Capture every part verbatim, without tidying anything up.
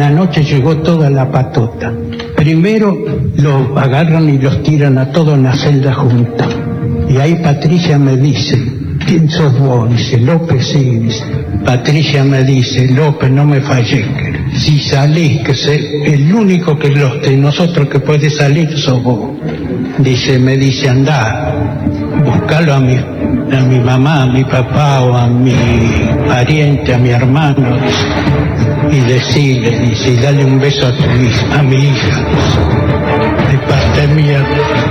Una noche llegó toda la patota. Primero los agarran y los tiran a todos en la celda juntos. Y ahí Patricia me dice, ¿quién sos vos? Dice, López, sí. Dice, Patricia me dice, López, no me falles. Si salís, que sé, el único que los de nosotros que puede salir sos vos. Dice, me dice, andá, buscalo a mi, a mi mamá, a mi papá o a mi pariente, a mi hermano. Dice, y decirle, dice, y dale un beso a tu hija, a mi hija. Dice, de parte mía.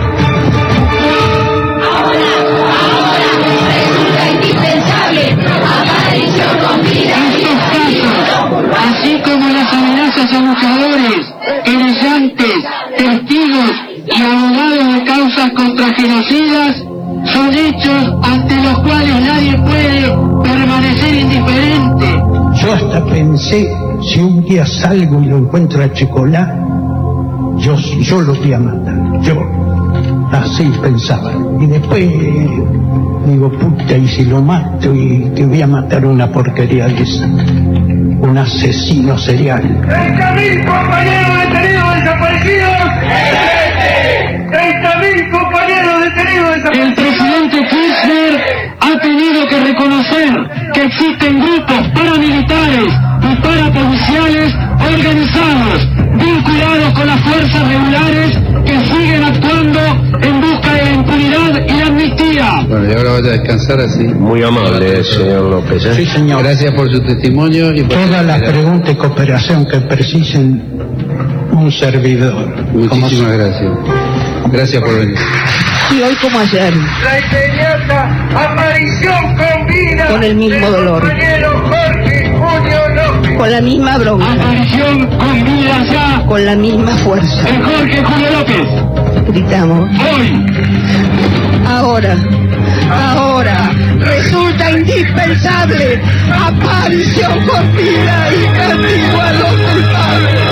Así como las amenazas a buscadores, querellantes, testigos y abogados de causas contra genocidas, son hechos ante los cuales nadie puede permanecer indiferente. Yo hasta pensé, si un día salgo y lo encuentro a Checolá, yo, yo lo voy a matar, yo. Así pensaba. Y después digo, puta, y si lo mato y te voy a matar una porquería de esa. Un asesino serial. ¡treinta mil compañeros detenidos desaparecidos! ¡treinta mil compañeros detenidos desaparecidos! El presidente Kirchner ha tenido que reconocer que existen grupos paramilitares y parapoliciales organizados, vinculados con las fuerzas regulares que siguen actuando en busca de la impunidad y la amnistía. Bueno, y ahora vaya a descansar así. Muy amable, señor López. ¿eh? Sí, señor. Gracias por su testimonio y por todas las preguntas y cooperación que precisen un servidor. Muchísimas gracias. Gracias por venir. Y hoy como ayer. La inmediata aparición con vida con el mismo del dolor. compañero Jorge Julio López. Con la misma bronca. Aparición con vida ya. Con la misma fuerza. De Jorge Julio López. Gritamos. Hoy. Ahora. Ahora. Resulta indispensable. Aparición con vida y castigo a los culpables.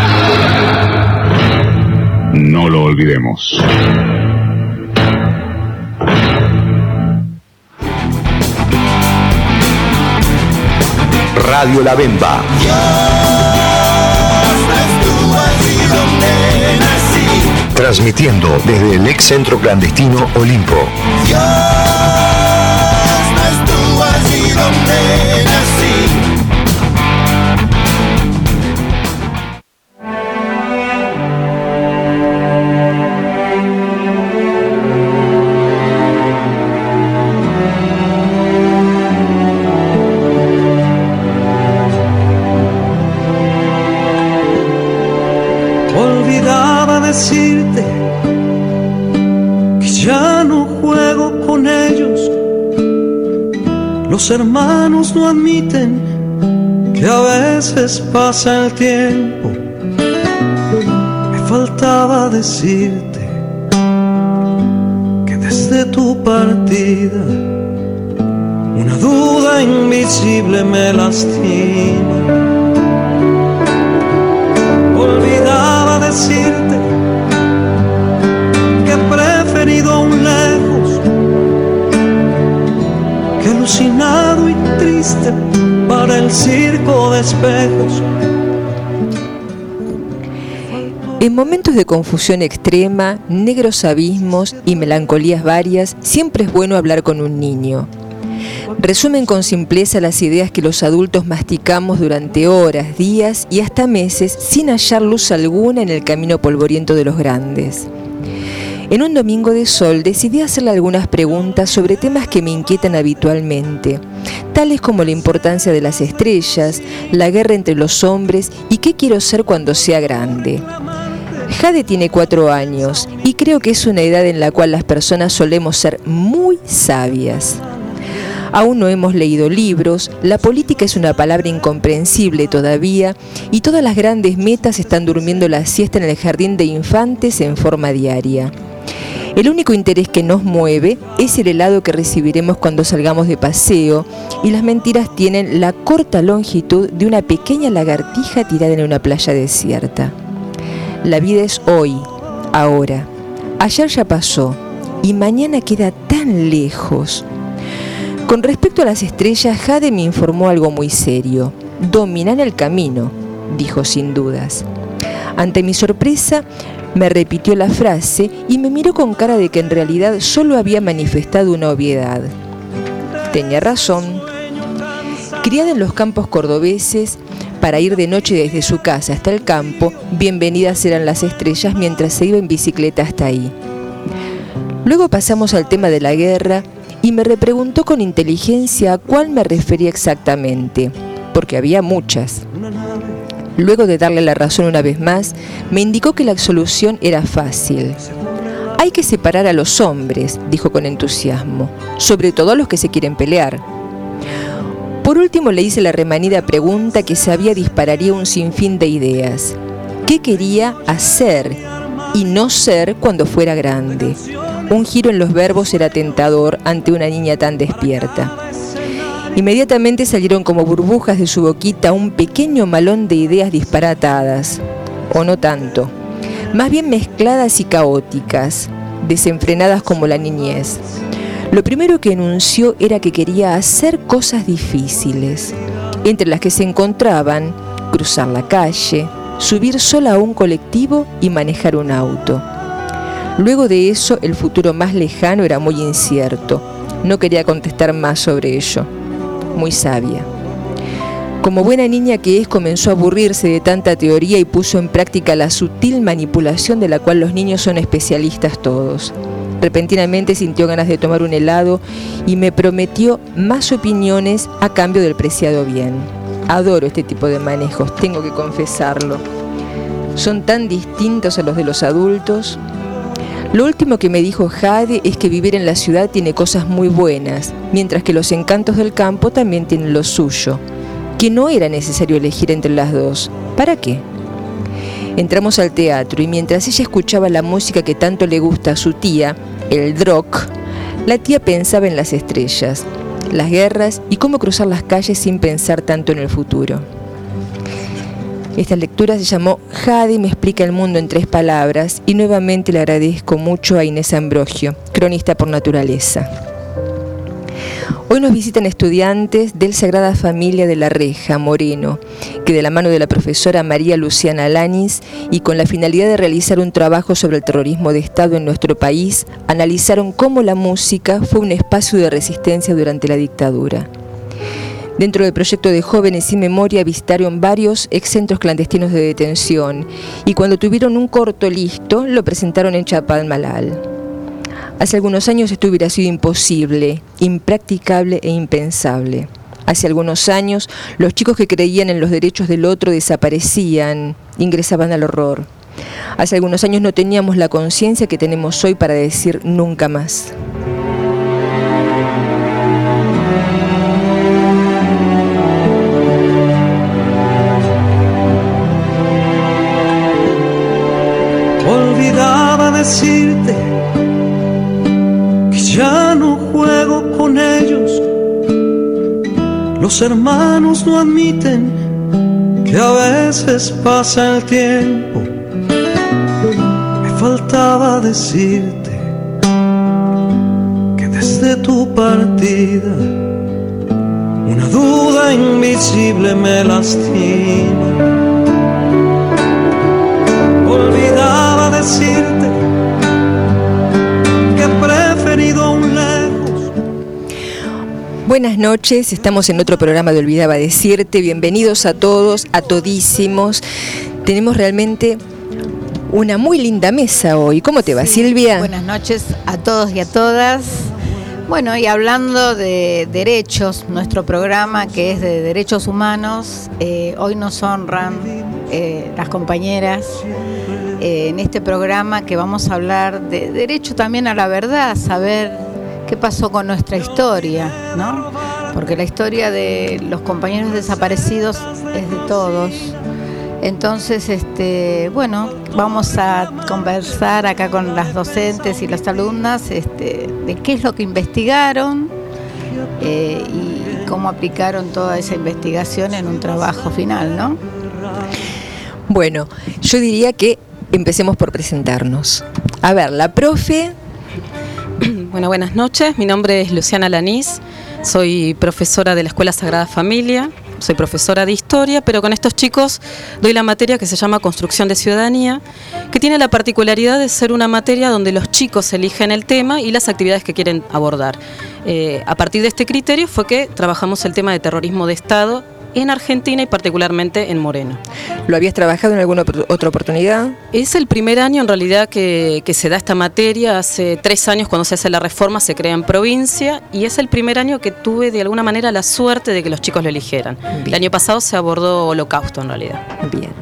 No lo olvidemos. Radio La Bemba. Transmitiendo desde el ex centro clandestino Olimpo. Dios no estuvo allí donde nací. Olvidaba decirte que ya no juego con ellos. Los hermanos no admiten que a veces pasa el tiempo. Me faltaba decirte que desde tu partida una duda invisible me lastima. Olvidaba decirte que he preferido aún lejos que alucinado y triste para el circo de espejos. En momentos de confusión extrema, negros abismos y melancolías varias, siempre es bueno hablar con un niño. Resumen con simpleza las ideas que los adultos masticamos durante horas, días y hasta meses sin hallar luz alguna en el camino polvoriento de los grandes. En un domingo de sol decidí hacerle algunas preguntas sobre temas que me inquietan habitualmente, tales como la importancia de las estrellas, la guerra entre los hombres y qué quiero ser cuando sea grande. Jade tiene cuatro años y creo que es una edad en la cual las personas solemos ser muy sabias. Aún no hemos leído libros, la política es una palabra incomprensible todavía y todas las grandes metas están durmiendo la siesta en el jardín de infantes en forma diaria. El único interés que nos mueve es el helado que recibiremos cuando salgamos de paseo y las mentiras tienen la corta longitud de una pequeña lagartija tirada en una playa desierta. La vida es hoy, ahora. Ayer ya pasó y mañana queda tan lejos. Con respecto a las estrellas, Jade me informó algo muy serio. Dominan el camino, dijo sin dudas. Ante mi sorpresa, me repitió la frase y me miró con cara de que en realidad solo había manifestado una obviedad. Tenía razón. Criada en los campos cordobeses, para ir de noche desde su casa hasta el campo, bienvenidas eran las estrellas mientras se iba en bicicleta hasta ahí. Luego pasamos al tema de la guerra y me repreguntó con inteligencia a cuál me refería exactamente, porque había muchas. Luego de darle la razón una vez más, me indicó que la solución era fácil. Hay que separar a los hombres, dijo con entusiasmo, sobre todo a los que se quieren pelear. Por último le hice la remanida pregunta que sabía dispararía un sinfín de ideas. ¿Qué quería hacer y no ser cuando fuera grande? Un giro en los verbos era tentador ante una niña tan despierta. Inmediatamente salieron como burbujas de su boquita un pequeño malón de ideas disparatadas, o no tanto, más bien mezcladas y caóticas, desenfrenadas como la niñez. Lo primero que enunció era que quería hacer cosas difíciles, entre las que se encontraban cruzar la calle, subir sola a un colectivo y manejar un auto. Luego de eso, el futuro más lejano era muy incierto. No quería contestar más sobre ello. Muy sabia. Como buena niña que es, comenzó a aburrirse de tanta teoría y puso en práctica la sutil manipulación de la cual los niños son especialistas todos. Repentinamente sintió ganas de tomar un helado y me prometió más opiniones a cambio del preciado bien. Adoro este tipo de manejos, tengo que confesarlo. Son tan distintos a los de los adultos. Lo último que me dijo Jade es que vivir en la ciudad tiene cosas muy buenas, mientras que los encantos del campo también tienen lo suyo, que no era necesario elegir entre las dos. ¿Para qué? Entramos al teatro y mientras ella escuchaba la música que tanto le gusta a su tía, el rock, la tía pensaba en las estrellas, las guerras y cómo cruzar las calles sin pensar tanto en el futuro. Esta lectura se llamó Jade me explica el mundo en tres palabras y nuevamente le agradezco mucho a Inés Ambrogio, cronista por naturaleza. Hoy nos visitan estudiantes del Sagrada Familia de La Reja, Moreno, que de la mano de la profesora María Luciana Alanis y con la finalidad de realizar un trabajo sobre el terrorismo de Estado en nuestro país, analizaron cómo la música fue un espacio de resistencia durante la dictadura. Dentro del proyecto de Jóvenes sin Memoria visitaron varios excentros clandestinos de detención y cuando tuvieron un corto listo lo presentaron en Chapalmalal. Hace algunos años esto hubiera sido imposible, impracticable e impensable. Hace algunos años los chicos que creían en los derechos del otro desaparecían, ingresaban al horror. Hace algunos años no teníamos la conciencia que tenemos hoy para decir nunca más. Olvidaba decirte que ya no juego con ellos. Los hermanos no admiten que a veces pasa el tiempo. Me faltaba decirte que desde tu partida una duda invisible me lastima. Olvidaba decirte que he preferido a un lejos. Buenas noches, estamos en otro programa de Olvidaba Decirte. Bienvenidos a todos, a todísimos. Tenemos realmente una muy linda mesa hoy. ¿Cómo te va, sí, Silvia? Buenas noches a todos y a todas. Bueno, y hablando de derechos, nuestro programa que es de derechos humanos, eh, hoy nos honran eh, las compañeras eh, en este programa que vamos a hablar de derecho también a la verdad, saber qué pasó con nuestra historia, ¿no? Porque la historia de los compañeros desaparecidos es de todos. Entonces, este, bueno, vamos a conversar acá con las docentes y las alumnas este, de qué es lo que investigaron eh, y cómo aplicaron toda esa investigación en un trabajo final, ¿no? Bueno, yo diría que empecemos por presentarnos. A ver, la profe... Bueno, buenas noches, mi nombre es Luciana Alanis, soy profesora de la Escuela Sagrada Familia soy profesora de historia, pero con estos chicos doy la materia que se llama Construcción de Ciudadanía, que tiene la particularidad de ser una materia donde los chicos eligen el tema y las actividades que quieren abordar. Eh, a partir de este criterio fue que trabajamos el tema de terrorismo de Estado en Argentina y particularmente en Moreno. ¿Lo habías trabajado en alguna otra oportunidad? Es el primer año en realidad que, que se da esta materia. Hace tres años cuando se hace la reforma se crea en provincia y es el primer año que tuve de alguna manera la suerte de que los chicos lo eligieran. Bien. El año pasado se abordó Holocausto en realidad. Bien.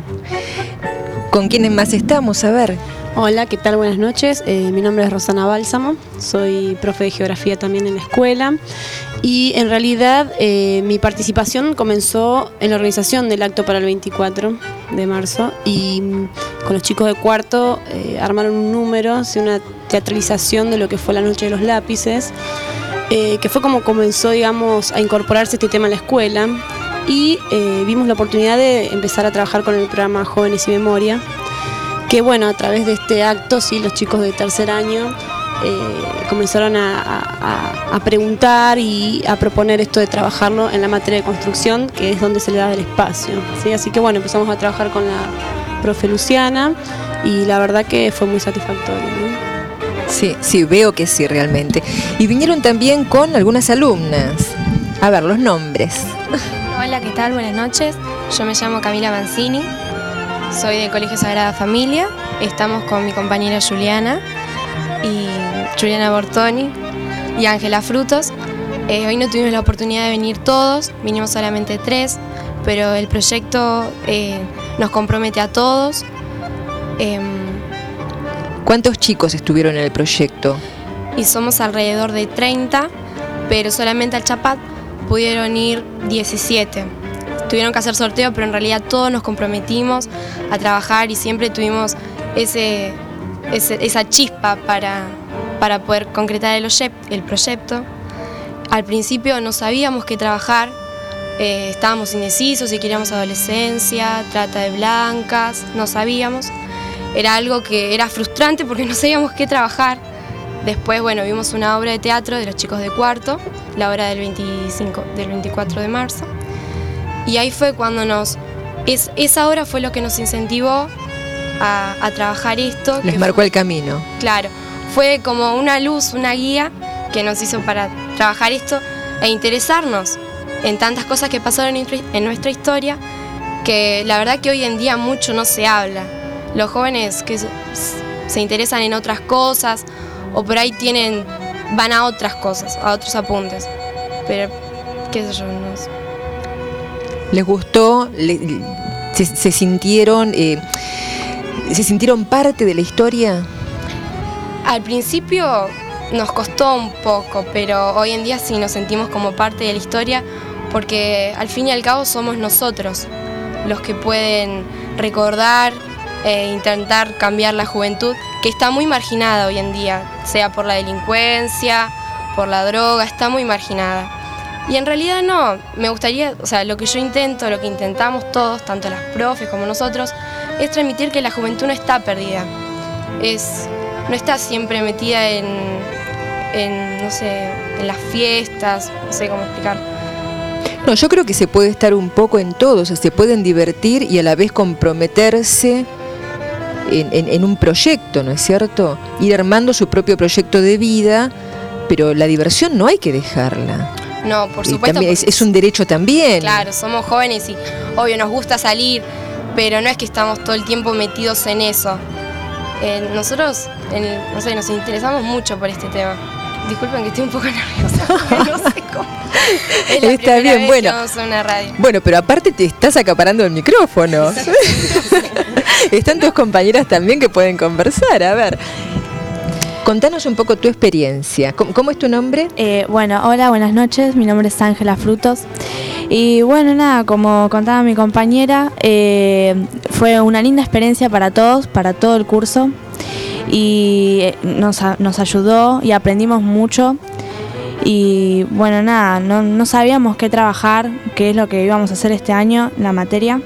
¿Con quiénes más estamos? A ver. Hola, ¿qué tal? Buenas noches. Eh, mi nombre es Rosana Bálsamo, soy profe de geografía también en la escuela y en realidad eh, mi participación comenzó en la organización del acto para el veinticuatro de marzo y con los chicos de cuarto eh, armaron un número, una teatralización de lo que fue la Noche de los Lápices, eh, que fue como comenzó, digamos, a incorporarse este tema en la escuela y eh, vimos la oportunidad de empezar a trabajar con el programa Jóvenes y Memoria, que bueno, a través de este acto, sí, los chicos de tercer año eh, comenzaron a, a, a preguntar y a proponer esto de trabajarlo en la materia de construcción, que es donde se le da el espacio, ¿sí? Así que bueno, empezamos a trabajar con la profe Luciana y la verdad que fue muy satisfactorio, ¿no? Sí, sí, veo que sí, realmente. Y vinieron también con algunas alumnas. A ver, los nombres. Hola, ¿qué tal? Buenas noches. Yo me llamo Camila Mancini. Soy del Colegio Sagrada Familia, estamos con mi compañera Juliana, y Juliana Bortoni y Ángela Frutos. Eh, hoy no tuvimos la oportunidad de venir todos, vinimos solamente tres, pero el proyecto eh, nos compromete a todos. Eh, ¿Cuántos chicos estuvieron en el proyecto? Y somos alrededor de treinta, pero solamente al Chapat pudieron ir diecisiete. Tuvieron que hacer sorteo, pero en realidad todos nos comprometimos a trabajar y siempre tuvimos ese, ese, esa chispa para, para poder concretar el, el proyecto. Al principio no sabíamos qué trabajar, eh, estábamos indecisos si queríamos adolescencia, trata de blancas, no sabíamos. Era algo que era frustrante porque no sabíamos qué trabajar. Después, bueno, vimos una obra de teatro de los chicos de cuarto, la obra del, veinticinco, del veinticuatro de marzo. Y ahí fue cuando nos... Es, esa obra fue lo que nos incentivó a, a trabajar esto. Les marcó fue, el camino. Claro, fue como una luz, una guía que nos hizo para trabajar esto e interesarnos en tantas cosas que pasaron en nuestra historia, que la verdad que hoy en día mucho no se habla. Los jóvenes que se, se interesan en otras cosas o por ahí tienen van a otras cosas, a otros apuntes. Pero, qué sé yo, no sé. ¿Les gustó? Le, se, ¿Se sintieron eh, se sintieron parte de la historia? Al principio nos costó un poco, pero hoy en día sí nos sentimos como parte de la historia, porque al fin y al cabo somos nosotros los que pueden recordar e intentar cambiar la juventud, que está muy marginada hoy en día, sea por la delincuencia, por la droga, está muy marginada. Y en realidad no, me gustaría, o sea, lo que yo intento, lo que intentamos todos, tanto las profes como nosotros, es transmitir que la juventud no está perdida, es, no está siempre metida en, en, no sé, en las fiestas, no sé cómo explicar. No, yo creo que se puede estar un poco en todo, o sea, se pueden divertir y a la vez comprometerse en, en, en un proyecto, ¿no es cierto? Ir armando su propio proyecto de vida, pero la diversión no hay que dejarla. No, por y supuesto. También es, es un derecho también. Claro, somos jóvenes y obvio nos gusta salir, pero no es que estamos todo el tiempo metidos en eso. Eh, nosotros, en, no sé, nos interesamos mucho por este tema. Disculpen que estoy un poco nerviosa, no sé cómo. Es la Está bien, vez bueno. Que vamos a una radio. Bueno, pero aparte te estás acaparando el micrófono. Están tus compañeras también que pueden conversar, a ver. Contanos un poco tu experiencia. ¿Cómo, cómo es tu nombre? Eh, bueno, hola, buenas noches. Mi nombre es Ángela Frutos. Y bueno, nada, como contaba mi compañera, eh, fue una linda experiencia para todos, para todo el curso. Y nos, nos ayudó y aprendimos mucho. Y bueno, nada, no, no sabíamos qué trabajar, qué es lo que íbamos a hacer este año, la materia.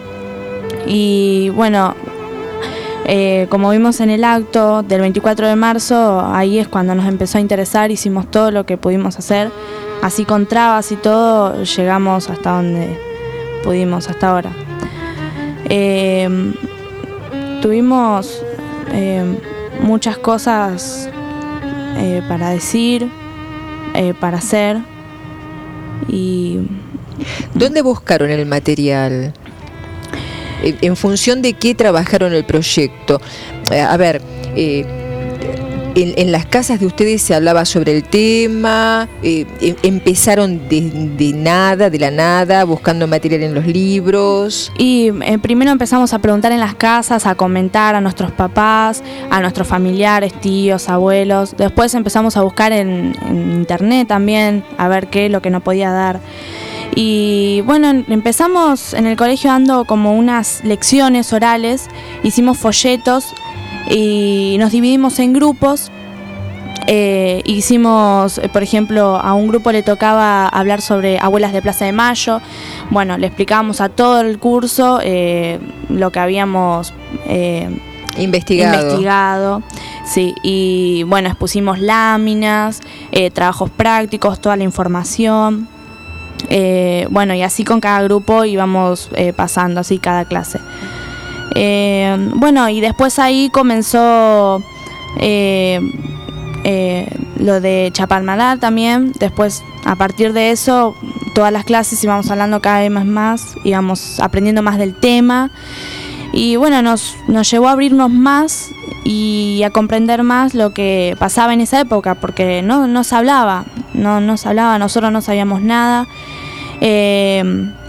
Y bueno... Eh, como vimos en el acto del veinticuatro de marzo, ahí es cuando nos empezó a interesar, hicimos todo lo que pudimos hacer, así con trabas y todo, llegamos hasta donde pudimos hasta ahora. Eh, tuvimos eh, muchas cosas eh, para decir, eh, para hacer. Y ¿dónde buscaron el material? ¿En función de qué trabajaron el proyecto? A ver, eh, en, en las casas de ustedes se hablaba sobre el tema, eh, em, empezaron de, de nada, de la nada, buscando material en los libros. Y eh, primero empezamos a preguntar en las casas, a comentar a nuestros papás, a nuestros familiares, tíos, abuelos. Después empezamos a buscar en, en internet también, a ver qué es lo que nos podía dar. Y bueno, empezamos en el colegio dando como unas lecciones orales, hicimos folletos y nos dividimos en grupos. Eh, hicimos, por ejemplo, a un grupo le tocaba hablar sobre abuelas de Plaza de Mayo. Bueno, le explicábamos a todo el curso eh, lo que habíamos eh, investigado. investigado. Sí, y bueno, expusimos láminas, eh, trabajos prácticos, toda la información. Eh, bueno, y así con cada grupo íbamos eh, pasando, así cada clase. Eh, bueno, y después ahí comenzó eh, eh, lo de Chapadmalal también. Después, a partir de eso, todas las clases íbamos hablando cada vez más, más íbamos aprendiendo más del tema. Y bueno, nos, nos llevó a abrirnos más y a comprender más lo que pasaba en esa época, porque no, no se hablaba, no, no se hablaba, nosotros no sabíamos nada. Eh,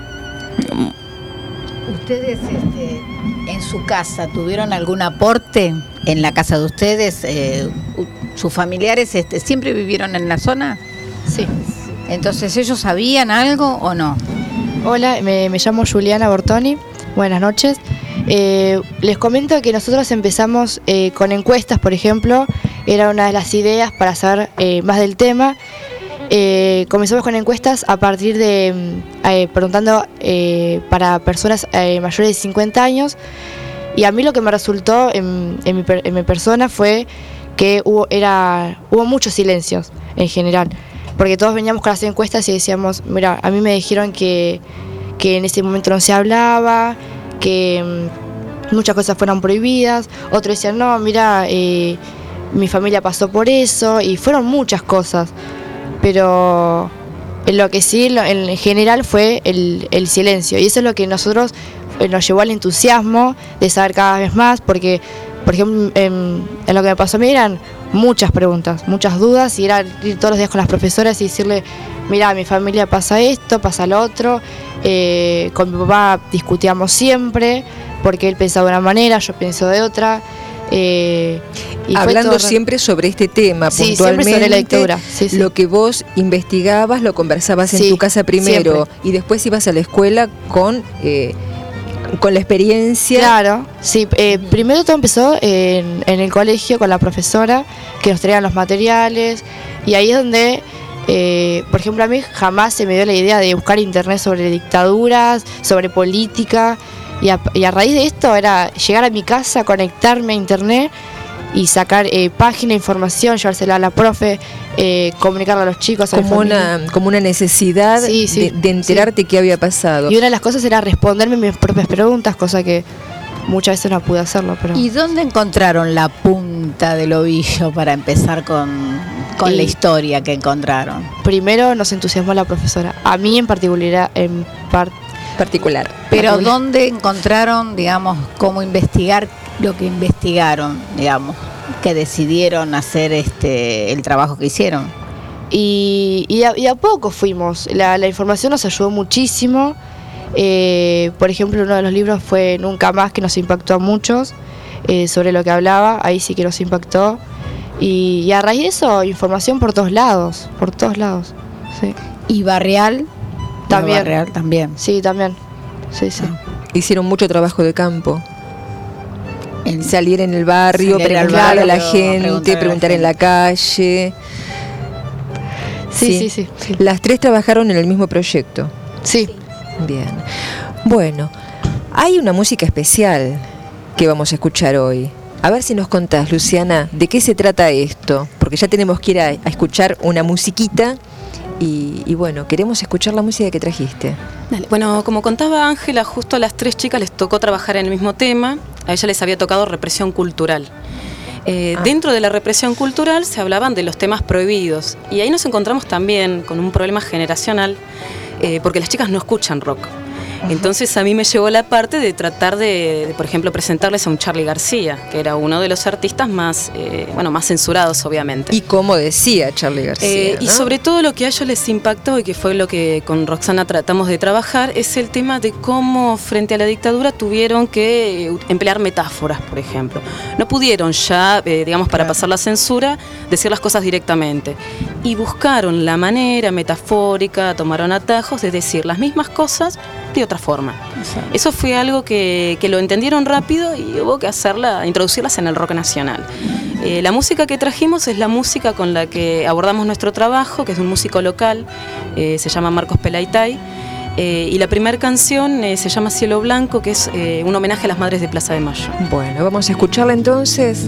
¿Ustedes este, en su casa tuvieron algún aporte en la casa de ustedes? Eh, ¿Sus familiares este, siempre vivieron en la zona? Sí. Entonces, ¿ellos sabían algo o no? Hola, me, me llamo Juliana Bortoni. Buenas noches. Eh, les comento que nosotros empezamos eh, con encuestas, por ejemplo. Era una de las ideas para saber eh, más del tema. Eh, comenzamos con encuestas a partir de eh, preguntando eh, para personas eh, mayores de cincuenta años, y a mí lo que me resultó en, en, mi, en mi persona fue que hubo, era, hubo muchos silencios en general, porque todos veníamos con las encuestas y decíamos, mira, a mí me dijeron que, que en ese momento no se hablaba, que um, muchas cosas fueron prohibidas, otros decían, no, mira, eh, mi familia pasó por eso, y fueron muchas cosas. Pero en lo que sí, en general, fue el, el silencio. Y eso es lo que nosotros nos llevó al entusiasmo de saber cada vez más, porque, por ejemplo, en, en lo que me pasó a mí eran muchas preguntas, muchas dudas, y era ir todos los días con las profesoras y decirle, mira, mi familia pasa esto, pasa lo otro. Eh, con mi papá discutíamos siempre, porque él pensaba de una manera, yo pienso de otra. Eh, y Hablando siempre sobre este tema, sí, puntualmente, sobre la lectura. Sí, sí. Lo que vos investigabas lo conversabas sí, en tu casa primero, siempre. Y después ibas a la escuela con eh, con la experiencia. Claro, sí. Eh, primero todo empezó en, en el colegio con la profesora, que nos traían los materiales, y ahí es donde, eh, por ejemplo, a mí jamás se me dio la idea de buscar internet sobre dictaduras, sobre política. Y a, y a raíz de esto era llegar a mi casa, conectarme a internet y sacar eh, página, información, llevársela a la profe, eh, comunicarla a los chicos. A como, una, como una necesidad sí, sí, de, de enterarte sí. qué había pasado. Y una de las cosas era responderme mis propias preguntas, cosa que muchas veces no pude hacerlo. Pero... ¿Y dónde encontraron la punta del ovillo para empezar con, con y la historia que encontraron? Primero nos entusiasmó la profesora, a mí en particular, en parte particular. Pero ¿dónde encontraron, digamos, cómo investigar lo que investigaron, digamos, que decidieron hacer este el trabajo que hicieron? Y, y, a, y a poco fuimos. La, la información nos ayudó muchísimo. Eh, por ejemplo, uno de los libros fue Nunca Más, que nos impactó a muchos, eh, sobre lo que hablaba. Ahí sí que nos impactó. Y, y a raíz de eso, información por todos lados, por todos lados. Sí. ¿Y Barrial? También. Barrial también. Sí, también. Sí, sí. Hicieron mucho trabajo de campo. En salir en el barrio, preguntar a la gente, preguntar, preguntar en la calle. Sí, sí, sí, sí. Las tres trabajaron en el mismo proyecto. Sí. Bien. Bueno, hay una música especial que vamos a escuchar hoy. A ver si nos contás, Luciana, de qué se trata esto, porque ya tenemos que ir a, a escuchar una musiquita y, y bueno, queremos escuchar la música que trajiste. Dale. Bueno, como contaba Ángela, justo a las tres chicas les tocó trabajar en el mismo tema. A ella les había tocado represión cultural. Eh, ah. Dentro de la represión cultural se hablaban de los temas prohibidos y ahí nos encontramos también con un problema generacional eh, porque las chicas no escuchan rock. Entonces a mí me llegó la parte de tratar de, de, por ejemplo, presentarles a un Charly García, que era uno de los artistas más, eh, bueno, más censurados, obviamente. Y como decía Charly García, eh, ¿no? Y sobre todo lo que a ellos les impactó y que fue lo que con Roxana tratamos de trabajar, es el tema de cómo frente a la dictadura tuvieron que emplear metáforas, por ejemplo. No pudieron ya, eh, digamos, para pasar la censura, decir las cosas directamente. Y buscaron la manera metafórica, tomaron atajos de decir las mismas cosas de otra forma. Exacto. Eso fue algo que, que lo entendieron rápido y hubo que hacerla, introducirlas en el rock nacional. Eh, la música que trajimos es la música con la que abordamos nuestro trabajo, que es de un músico local, eh, se llama Marcos Pelaitay, eh, y la primera canción eh, se llama Cielo Blanco, que es eh, un homenaje a las madres de Plaza de Mayo. Bueno, vamos a escucharla entonces.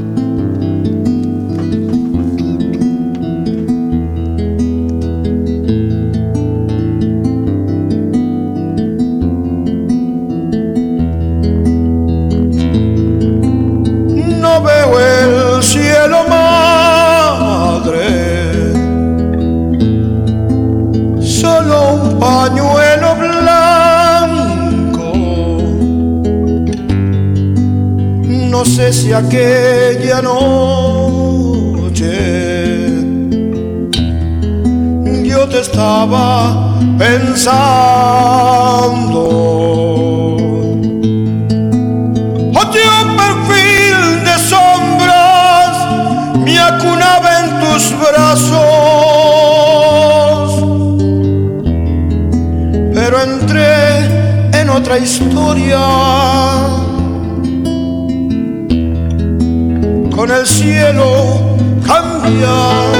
No sé si aquella noche yo te estaba pensando. Oye, un perfil de sombras me acunaba en tus brazos, pero entré en otra historia. Con el cielo cambiado.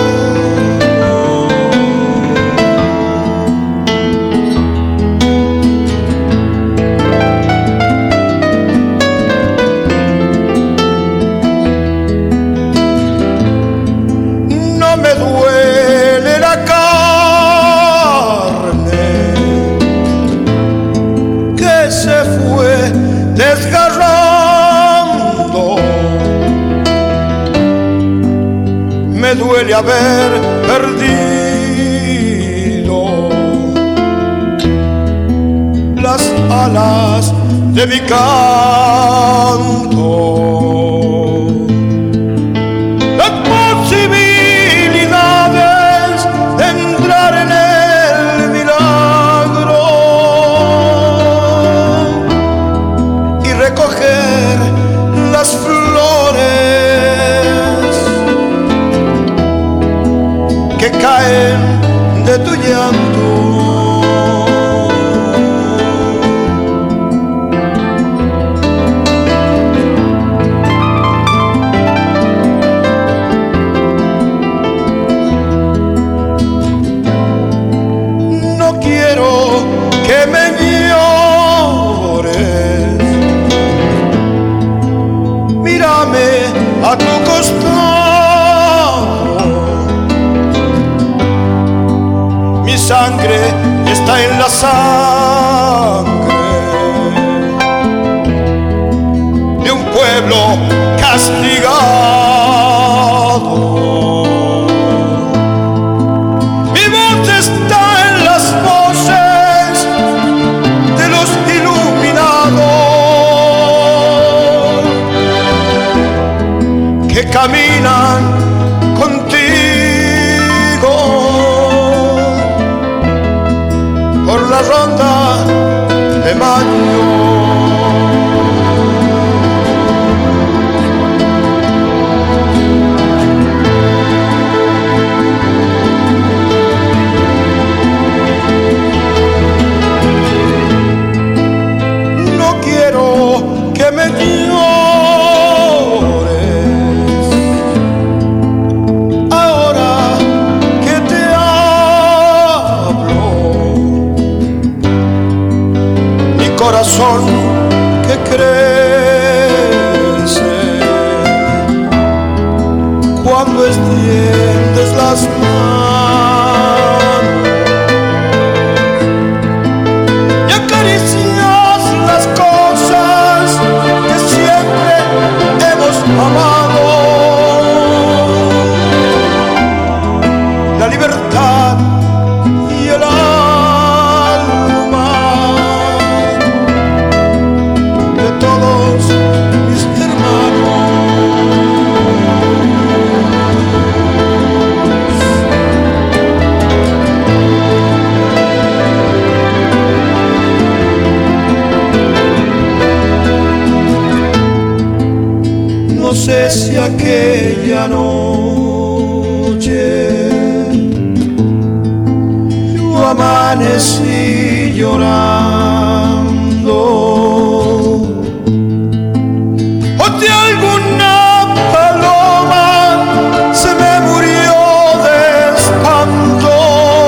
No me duele la carne que se fue desgarrando. Me duele haber perdido las alas de mi canto, las posibilidades de entrar en el milagro y recoger las flores que caen de tu llanto. No quiero que me llores, mírame a tu costado. Mi sangre está en la sangre de un pueblo castigado. Mi voz está en las voces de los iluminados que caminan contigo por la ronda de Mayo. No quiero que me llores ahora que te hablo. Mi corazón que crece cuando extiendes las manos amanecí llorando. O de alguna paloma se me murió de espanto.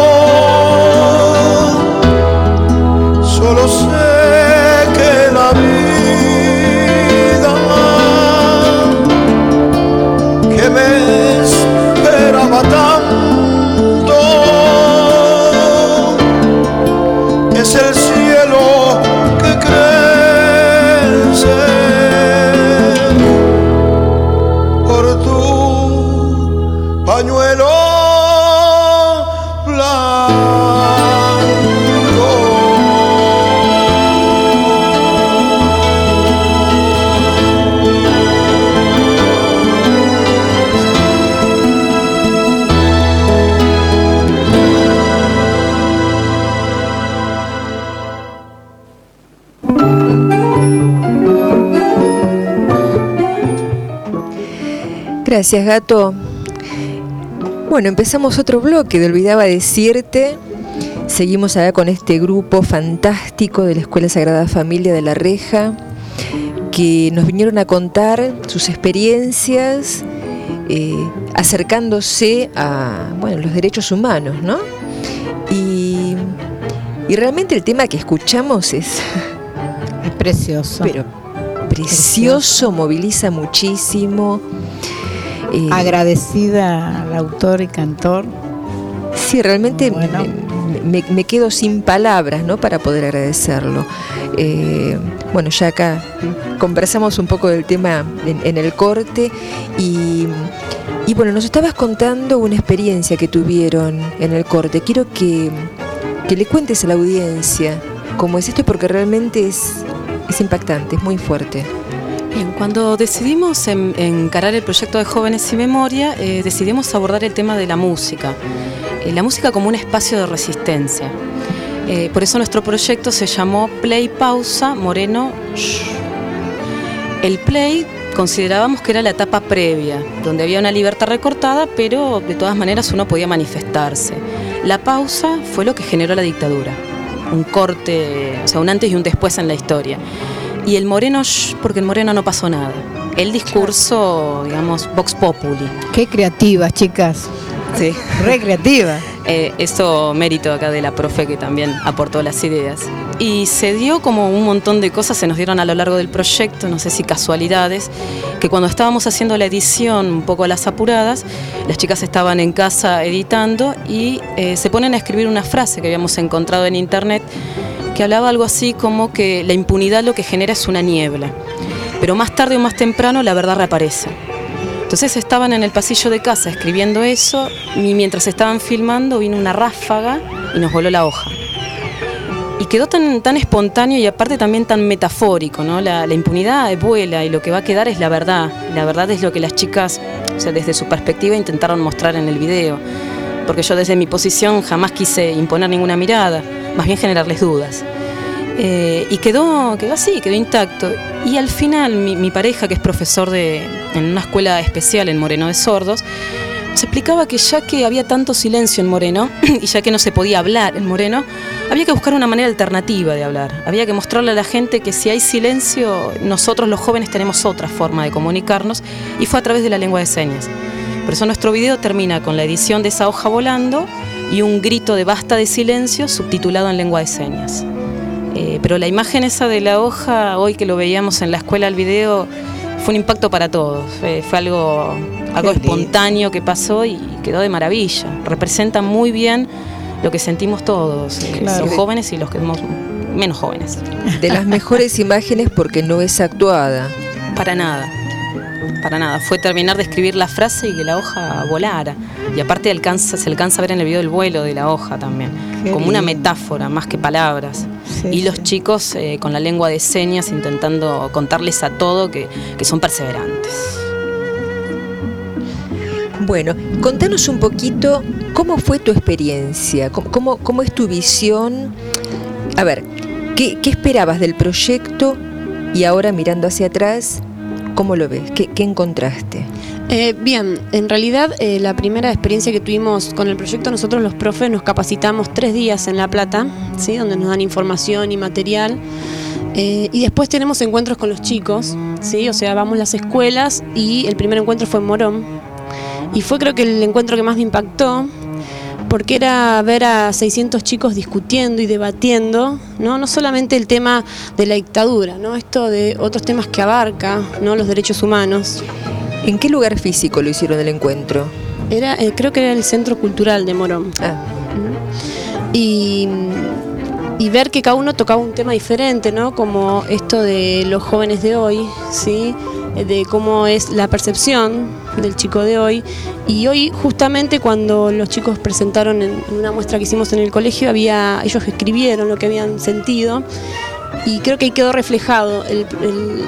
Solo sé que la vida que me esperaba tanto es el cielo que crece por tu pañuelo blanco. Gracias, Gato. Bueno, empezamos otro bloque de Olvidaba Decirte. Seguimos acá con este grupo fantástico de la Escuela Sagrada Familia de La Reja, que nos vinieron a contar sus experiencias eh, acercándose a bueno, los derechos humanos, ¿no? Y, y realmente el tema que escuchamos es... Es precioso. Pero precioso, moviliza muchísimo. Eh, Agradecida al autor y cantor. Sí, realmente bueno. me, me quedo sin palabras, ¿no?, para poder agradecerlo. Eh, bueno, ya acá conversamos un poco del tema en, en el corte y, y bueno, nos estabas contando una experiencia que tuvieron en el corte. Quiero que, que le cuentes a la audiencia cómo es esto, porque realmente es, es impactante, es muy fuerte. Bien, cuando decidimos en, encarar el proyecto de Jóvenes y Memoria, eh, decidimos abordar el tema de la música, eh, la música como un espacio de resistencia. Eh, por eso nuestro proyecto se llamó Play Pausa Moreno Shh. El play considerábamos que era la etapa previa, donde había una libertad recortada, pero de todas maneras uno podía manifestarse. La pausa fue lo que generó la dictadura, un corte, o sea, un antes y un después en la historia. Y el moreno, shh, porque el moreno no pasó nada. El discurso, digamos, vox populi. Qué creativas, chicas. Sí. Re creativa. Eh, eso mérito acá de la profe que también aportó las ideas. Y se dio como un montón de cosas, se nos dieron a lo largo del proyecto, no sé si casualidades, que cuando estábamos haciendo la edición un poco a las apuradas, las chicas estaban en casa editando y eh, se ponen a escribir una frase que habíamos encontrado en internet que hablaba algo así como que la impunidad lo que genera es una niebla, pero más tarde o más temprano la verdad reaparece. Entonces estaban en el pasillo de casa escribiendo eso y mientras estaban filmando vino una ráfaga y nos voló la hoja. Y quedó tan, tan espontáneo y aparte también tan metafórico, ¿no? La, la impunidad vuela y lo que va a quedar es la verdad. La verdad es lo que las chicas, o sea, desde su perspectiva intentaron mostrar en el video. Porque yo desde mi posición jamás quise imponer ninguna mirada, más bien generarles dudas. Eh, y quedó, quedó así, quedó intacto. Y al final mi, mi pareja, que es profesor de, en una escuela especial en Moreno de Sordos, se explicaba que ya que había tanto silencio en Moreno, y ya que no se podía hablar en Moreno, había que buscar una manera alternativa de hablar. Había que mostrarle a la gente que si hay silencio, nosotros los jóvenes tenemos otra forma de comunicarnos, y fue a través de la lengua de señas. Por eso nuestro video termina con la edición de esa hoja volando y un grito de basta de silencio subtitulado en lengua de señas. Eh, pero la imagen esa de la hoja, hoy que lo veíamos en la escuela, el video, fue un impacto para todos. Fue, fue algo, algo espontáneo que pasó y quedó de maravilla. Representa muy bien lo que sentimos todos, claro, los jóvenes y los que somos menos jóvenes. De las mejores imágenes porque no es actuada. Para nada. Para nada, fue terminar de escribir la frase y que la hoja volara. Y aparte alcanza, se alcanza a ver en el video el vuelo de la hoja también. Qué como bien. Una metáfora, más que palabras. Sí, y los sí. chicos eh, con la lengua de señas intentando contarles a todo que, que son perseverantes. Bueno, contanos un poquito cómo fue tu experiencia, cómo, cómo, cómo es tu visión. A ver, ¿qué, qué esperabas del proyecto y ahora mirando hacia atrás? ¿Cómo lo ves? ¿Qué, qué encontraste? Eh, bien, en realidad eh, la primera experiencia que tuvimos con el proyecto, nosotros los profes nos capacitamos tres días en La Plata, ¿sí? Donde nos dan información y material. Eh, y después tenemos encuentros con los chicos, ¿sí? O sea, vamos a las escuelas y el primer encuentro fue en Morón. Y fue creo que el encuentro que más me impactó, porque era ver a seiscientos chicos discutiendo y debatiendo, ¿no? No solamente el tema de la dictadura, ¿no? Esto de otros temas que abarca, ¿no? Los derechos humanos. ¿En qué lugar físico lo hicieron el encuentro? Era, eh, creo que era el Centro Cultural de Morón. Ah. Y, y ver que cada uno tocaba un tema diferente, ¿no? Como esto de los jóvenes de hoy, ¿sí? De cómo es la percepción del chico de hoy. Y hoy justamente cuando los chicos presentaron en una muestra que hicimos en el colegio, había ellos escribieron lo que habían sentido y creo que ahí quedó reflejado el, el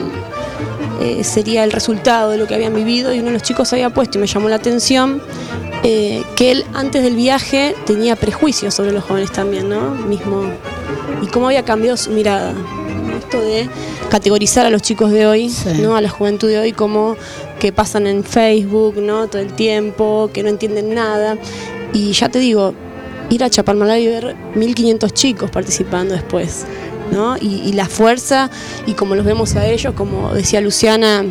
eh, sería el resultado de lo que habían vivido. Y uno de los chicos había puesto, y me llamó la atención, eh, que él antes del viaje tenía prejuicios sobre los jóvenes también, ¿no? Mismo, y cómo había cambiado su mirada. Esto de categorizar a los chicos de hoy, sí, ¿no? A la juventud de hoy como que pasan en Facebook, ¿no? Todo el tiempo, que no entienden nada. Y ya te digo, ir a Chapalmalal y ver mil quinientos chicos participando después, ¿no? Y, y la fuerza, y como los vemos a ellos, como decía Luciana,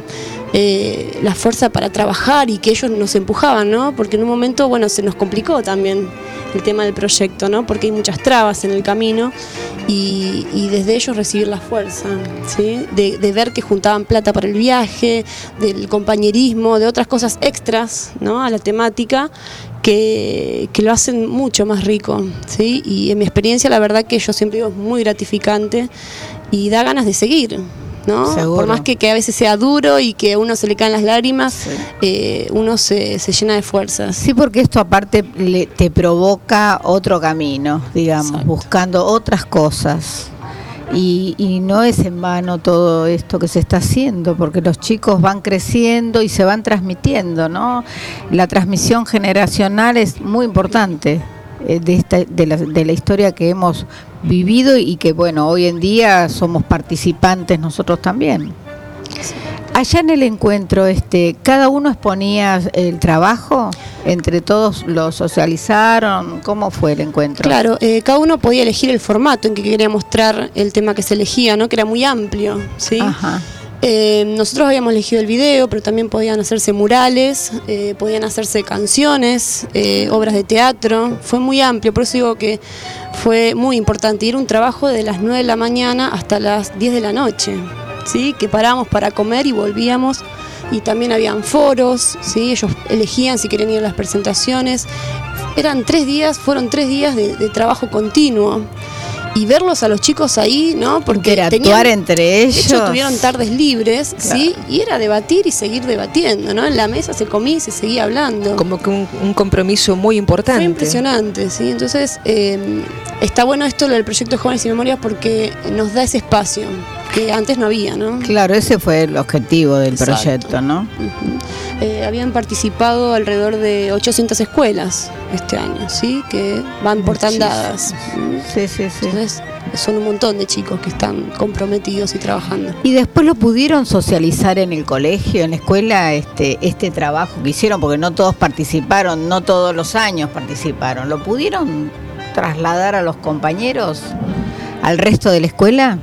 eh, la fuerza para trabajar y que ellos nos empujaban, ¿no? Porque en un momento, bueno, se nos complicó también el tema del proyecto, ¿no? Porque hay muchas trabas en el camino y, y desde ellos recibir la fuerza, ¿sí? De, de ver que juntaban plata para el viaje, del compañerismo, de otras cosas extras, ¿no? A la temática que, que lo hacen mucho más rico, ¿sí? Y en mi experiencia, la verdad que yo siempre digo, es muy gratificante y da ganas de seguir, ¿no? Por más que, que a veces sea duro y que a uno se le caen las lágrimas, sí, eh, uno se, se llena de fuerzas. Sí, porque esto aparte le, te provoca otro camino, digamos, exacto, buscando otras cosas. Y, y no es en vano todo esto que se está haciendo, porque los chicos van creciendo y se van transmitiendo, ¿no? La transmisión generacional es muy importante de, esta, de, la, de la historia que hemos vivido y que, bueno, hoy en día somos participantes nosotros también. Allá en el encuentro, este, ¿cada uno exponía el trabajo? ¿Entre todos lo socializaron? ¿Cómo fue el encuentro? Claro, eh, cada uno podía elegir el formato en que quería mostrar el tema que se elegía, ¿no? Que era muy amplio, ¿sí? Ajá. Eh, nosotros habíamos elegido el video, pero también podían hacerse murales, eh, podían hacerse canciones, eh, obras de teatro. Fue muy amplio, por eso digo que fue muy importante. Ir un trabajo de las nueve de la mañana hasta las diez de la noche, ¿sí? Que parábamos para comer y volvíamos. Y también habían foros, ¿sí? Ellos elegían si querían ir a las presentaciones. Eran tres días, fueron tres días de, de trabajo continuo. Y verlos a los chicos ahí, ¿no? Porque era actuar entre ellos. De hecho, tuvieron tardes libres, claro, ¿sí? Y era debatir y seguir debatiendo, ¿no? En la mesa se comía y se seguía hablando. Como que un, un compromiso muy importante. Fue impresionante, ¿sí? Entonces, eh, está bueno esto del proyecto Jóvenes y Memorias porque nos da ese espacio que antes no había, ¿no? Claro, ese fue el objetivo del Exacto. proyecto, ¿no? Uh-huh. Eh, habían participado alrededor de ochocientas escuelas este año, ¿sí? Que van por tandadas. Sí, sí, sí. Entonces, son un montón de chicos que están comprometidos y trabajando. ¿Y después lo pudieron socializar en el colegio, en la escuela, este, este trabajo que hicieron? Porque no todos participaron, no todos los años participaron. ¿Lo pudieron trasladar a los compañeros, al resto de la escuela?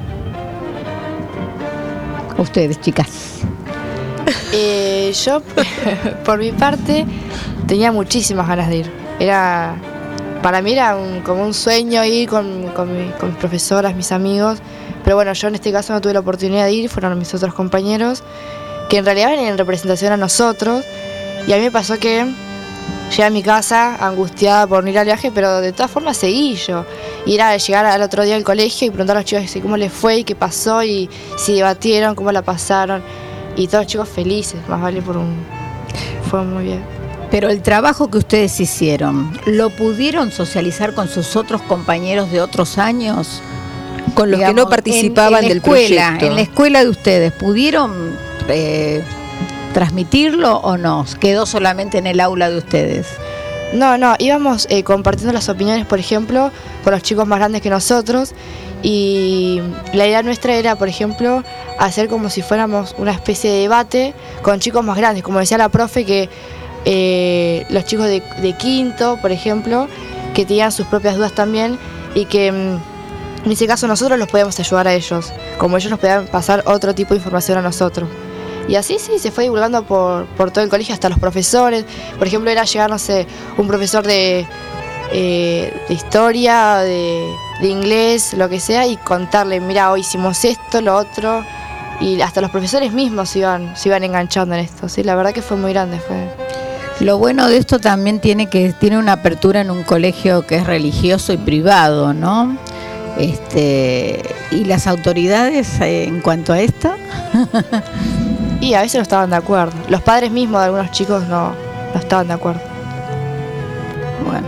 Ustedes, chicas. Eh, yo, por mi parte, tenía muchísimas ganas de ir. Era, para mí era un, como un sueño ir con, con, mi, con mis profesoras, mis amigos. Pero bueno, yo en este caso no tuve la oportunidad de ir, fueron mis otros compañeros, que en realidad venían en representación a nosotros. Y a mí me pasó que llegué a mi casa angustiada por no ir al viaje, pero de todas formas seguí yo. Y era llegar al otro día al colegio y preguntar a los chicos cómo les fue y qué pasó y si debatieron, cómo la pasaron. Y todos los chicos felices, más vale por un... Fue muy bien. Pero el trabajo que ustedes hicieron, ¿lo pudieron socializar con sus otros compañeros de otros años? Con los Digamos, que no participaban en, en del escuela, proyecto. En la escuela de ustedes, ¿pudieron eh, transmitirlo o no? ¿Quedó solamente en el aula de ustedes? No, no, íbamos eh, compartiendo las opiniones, por ejemplo, con los chicos más grandes que nosotros, y la idea nuestra era, por ejemplo, hacer como si fuéramos una especie de debate con chicos más grandes, como decía la profe, que eh, los chicos de, de quinto, por ejemplo, que tenían sus propias dudas también, y que en ese caso nosotros los podíamos ayudar a ellos, como ellos nos podían pasar otro tipo de información a nosotros. Y así sí, se fue divulgando por, por todo el colegio, hasta los profesores. Por ejemplo, era llegar, no sé, un profesor de, eh, de historia, de, de inglés, lo que sea, y contarle, mira, hoy hicimos esto, lo otro. Y hasta los profesores mismos se iban, se iban enganchando en esto. Sí, la verdad que fue muy grande. Fue. Lo bueno de esto también tiene que tiene una apertura en un colegio que es religioso y privado, ¿no? Este, ¿y las autoridades eh, en cuanto a esto? Y a veces no estaban de acuerdo. Los padres mismos de algunos chicos no, no estaban de acuerdo. Bueno.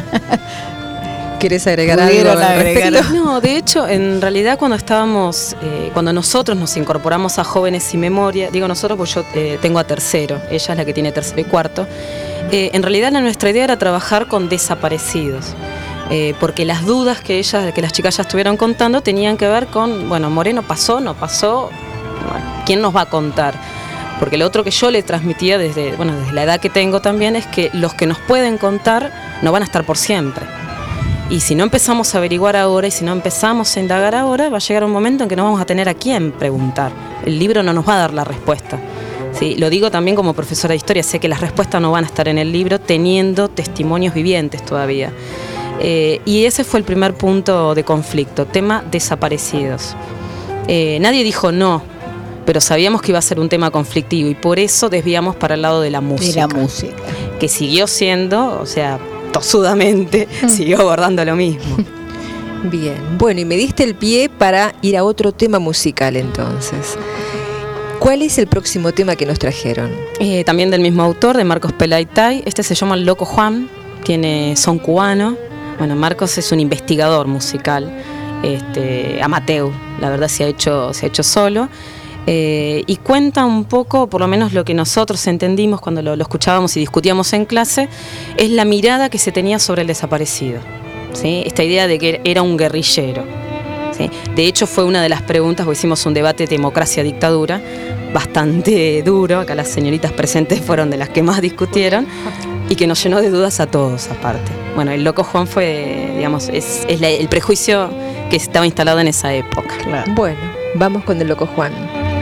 ¿Querés agregar algo al respecto? No, de hecho, en realidad cuando estábamos, eh, cuando nosotros nos incorporamos a Jóvenes y Memoria, digo nosotros porque yo eh, tengo a tercero, ella es la que tiene tercero y cuarto, eh, en realidad la, nuestra idea era trabajar con desaparecidos. Eh, porque las dudas que ellas, que las chicas ya estuvieron contando tenían que ver con, bueno, Moreno pasó, no pasó, bueno, ¿quién nos va a contar? Porque lo otro que yo le transmitía desde, bueno, desde la edad que tengo también es que los que nos pueden contar no van a estar por siempre. Y si no empezamos a averiguar ahora y si no empezamos a indagar ahora, va a llegar un momento en que no vamos a tener a quién preguntar. El libro no nos va a dar la respuesta. Sí, lo digo también como profesora de historia, sé que las respuestas no van a estar en el libro teniendo testimonios vivientes todavía. Eh, y ese fue el primer punto de conflicto, tema desaparecidos. Eh, nadie dijo no, pero sabíamos que iba a ser un tema conflictivo y por eso desviamos para el lado de la música. De la música. Que siguió siendo, o sea, tosudamente, siguió abordando lo mismo. Bien, bueno, y me diste el pie para ir a otro tema musical entonces. ¿Cuál es el próximo tema que nos trajeron? Eh, también del mismo autor, de Marcos Pelaytay. Este se llama El Loco Juan, tiene son cubano. Bueno, Marcos es un investigador musical, este, amateur, la verdad se ha hecho, se ha hecho solo, eh, y cuenta un poco, por lo menos lo que nosotros entendimos cuando lo, lo escuchábamos y discutíamos en clase, es la mirada que se tenía sobre el desaparecido, ¿sí? Esta idea de que era un guerrillero, ¿sí? De hecho fue una de las preguntas, porque hicimos un debate de democracia-dictadura, bastante duro, acá las señoritas presentes fueron de las que más discutieron, y que nos llenó de dudas a todos aparte. Bueno, el Loco Juan fue, digamos, es, es la, el prejuicio que estaba instalado en esa época. Claro. Bueno, vamos con el Loco Juan.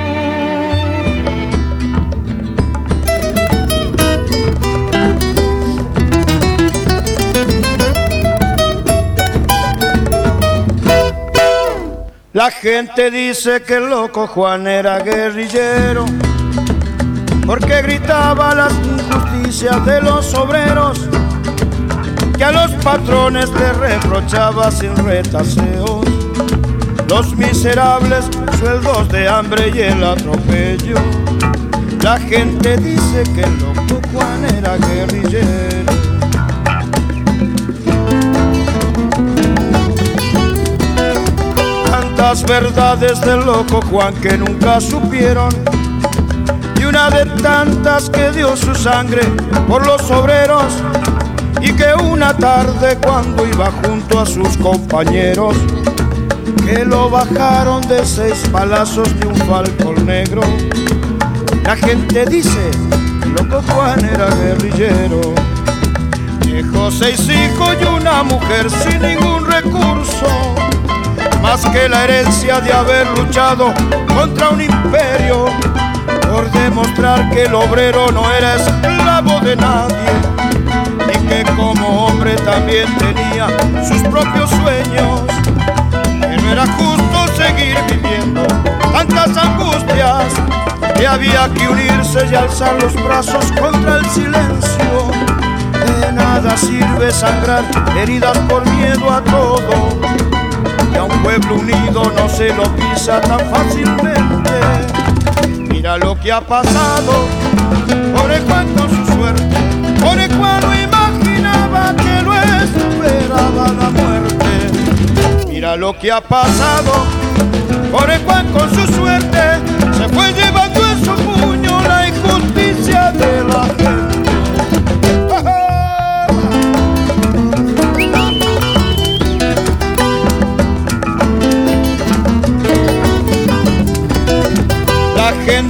La gente dice que el Loco Juan era guerrillero porque gritaba las injusticias de los obreros, que a los patrones le reprochaba sin retaseos los miserables sueldos de hambre y el atropello. La gente dice que el Loco Juan era guerrillero. Tantas verdades del Loco Juan que nunca supieron, y una de tantas que dio su sangre por los obreros, y que una tarde cuando iba junto a sus compañeros, que lo bajaron de seis palazos de un falcón negro, la gente dice que Loco Juan era guerrillero. Dejó seis hijos y una mujer sin ningún recurso, más que la herencia de haber luchado contra un imperio, por demostrar que el obrero no era esclavo de nadie, y que como hombre también tenía sus propios sueños, que no era justo seguir viviendo tantas angustias, que había que unirse y alzar los brazos contra el silencio. De nada sirve sangrar heridas por miedo a todo, que a un pueblo unido no se lo pisa tan fácilmente. Mira lo que ha pasado, pobre Juan con su suerte, pobre Juan no imaginaba que lo esperaba la muerte. Mira lo que ha pasado, pobre Juan con su suerte, se fue llevando en su puño la injusticia de la gente.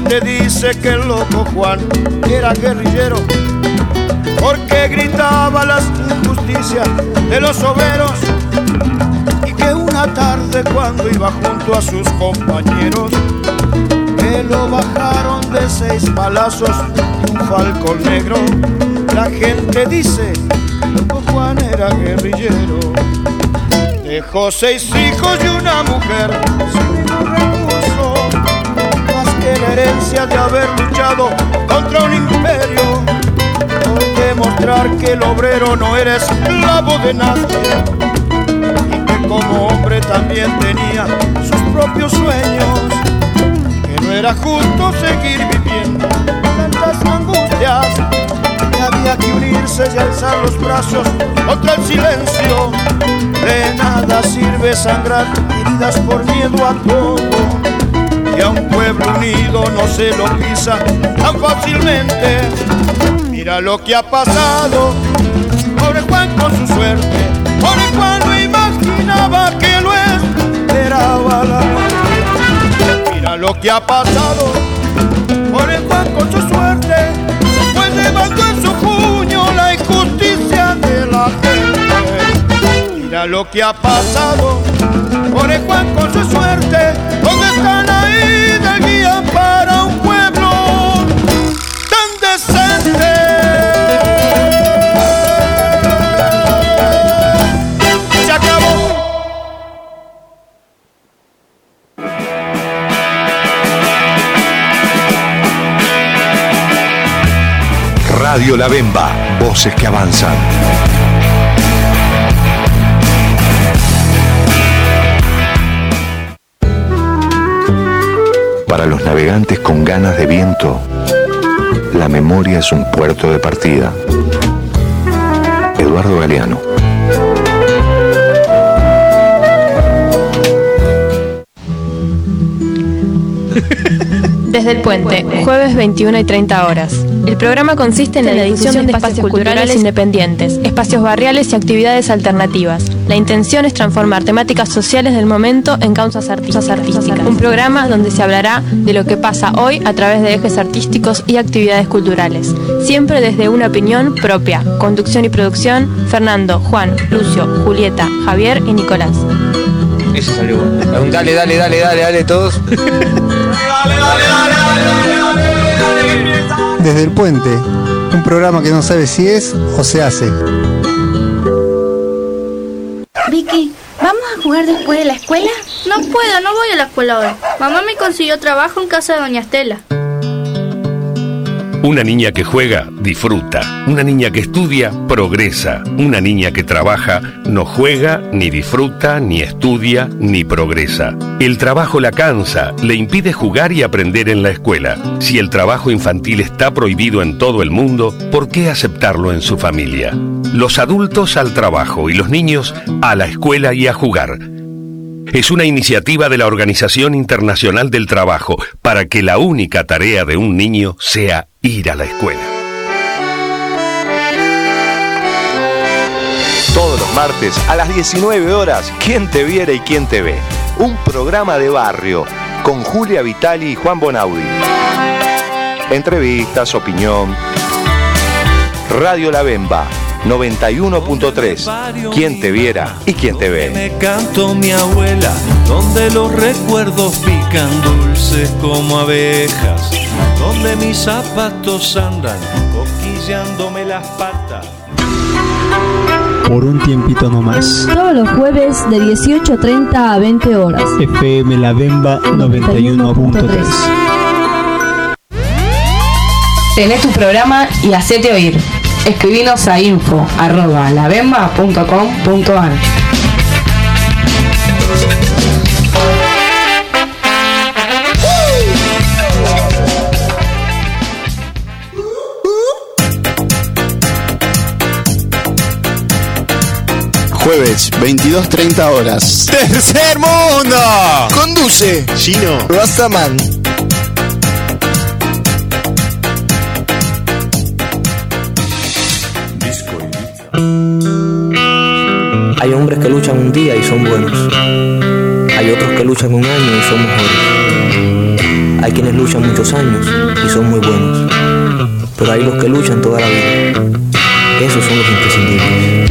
gente dice que el loco Juan era guerrillero porque gritaba las injusticias de los obreros, y que una tarde cuando iba junto a sus compañeros que lo bajaron de seis balazos y un falcón negro, la gente dice que el loco Juan era guerrillero. Dejó seis hijos y una mujer sin ningún recurso, más que la herencia de haber luchado contra un imperio, por demostrar que el obrero no era esclavo de nadie y que como hombre también tenía sus propios sueños, que no era justo seguir viviendo tantas angustias, que había que unirse y alzar los brazos contra el silencio. De nada sirve sangrar heridas por miedo a todo, y a un pueblo unido no se lo pisa tan fácilmente. Mira lo que ha pasado, pobre Juan con su suerte, pobre Juan no imaginaba que lo esperaba la muerte. Mira lo que ha pasado, pobre Juan con su suerte, pues levantó en su puño la injusticia de la gente. Mira lo que ha pasado, pobre Juan con su suerte, ¿dónde están ahí de guía para un pueblo tan decente? Se acabó. Radio La Bemba, voces que avanzan. Para los navegantes con ganas de viento, la memoria es un puerto de partida. Eduardo Galeano. Desde el Puente, jueves veintiuna y treinta horas. El programa consiste en la difusión de espacios culturales independientes, espacios barriales y actividades alternativas. La intención es transformar temáticas sociales del momento en causas artísticas. Un programa donde se hablará de lo que pasa hoy a través de ejes artísticos y actividades culturales. Siempre desde una opinión propia. Conducción y producción, Fernando, Juan, Lucio, Julieta, Javier y Nicolás. Eso salió. Dale, dale, dale, dale, dale todos. Desde el Puente, un programa que no sabe si es o se hace. Vicky, ¿vamos a jugar después de la escuela? No puedo, no voy a la escuela hoy. Mamá me consiguió trabajo en casa de doña Estela. Una niña que juega, disfruta. Una niña que estudia, progresa. Una niña que trabaja, no juega, ni disfruta, ni estudia, ni progresa. El trabajo la cansa, le impide jugar y aprender en la escuela. Si el trabajo infantil está prohibido en todo el mundo, ¿por qué aceptarlo en su familia? Los adultos al trabajo y los niños a la escuela y a jugar. Es una iniciativa de la Organización Internacional del Trabajo para que la única tarea de un niño sea ir a la escuela. Todos los martes a las diecinueve horas, ¿Quién te viera y quién te ve? Un programa de barrio con Julia Vitali y Juan Bonaudi. Entrevistas, opinión. Radio La Bemba, noventa y uno punto tres. ¿Quién te viera y quién te ve? Me cantó mi abuela, donde los recuerdos pican dulces como abejas, donde mis zapatos andan coquillándome las patas. Por un tiempito nomás. Todos los jueves de dieciocho treinta a veinte horas. F M La Bemba noventa y uno punto tres. Tenés tu programa y hacete oír. Escribinos a info arroba labemba punto com punto ar. Jueves, veintidós treinta horas. ¡Tercer Mundo! Conduce Gino Rastaman. Hay hombres que luchan un día y son buenos. Hay otros que luchan un año y son mejores. Hay quienes luchan muchos años y son muy buenos, pero hay los que luchan toda la vida. Esos son los imprescindibles.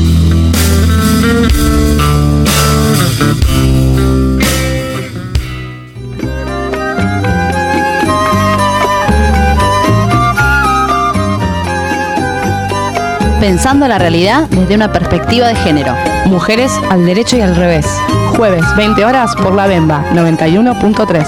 Pensando la realidad desde una perspectiva de género. Mujeres al derecho y al revés. Jueves, veinte horas por La Bemba, noventa y uno punto tres.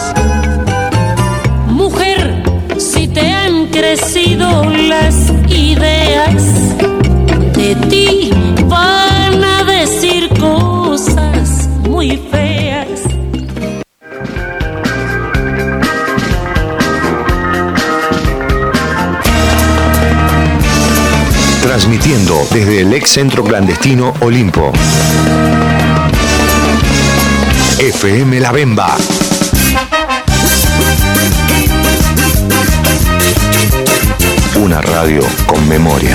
Mujer, si te han crecido las ideas, de ti van a decir cosas muy feas. Transmitiendo desde el ex centro clandestino Olimpo. F M La Bemba. Una radio con memoria.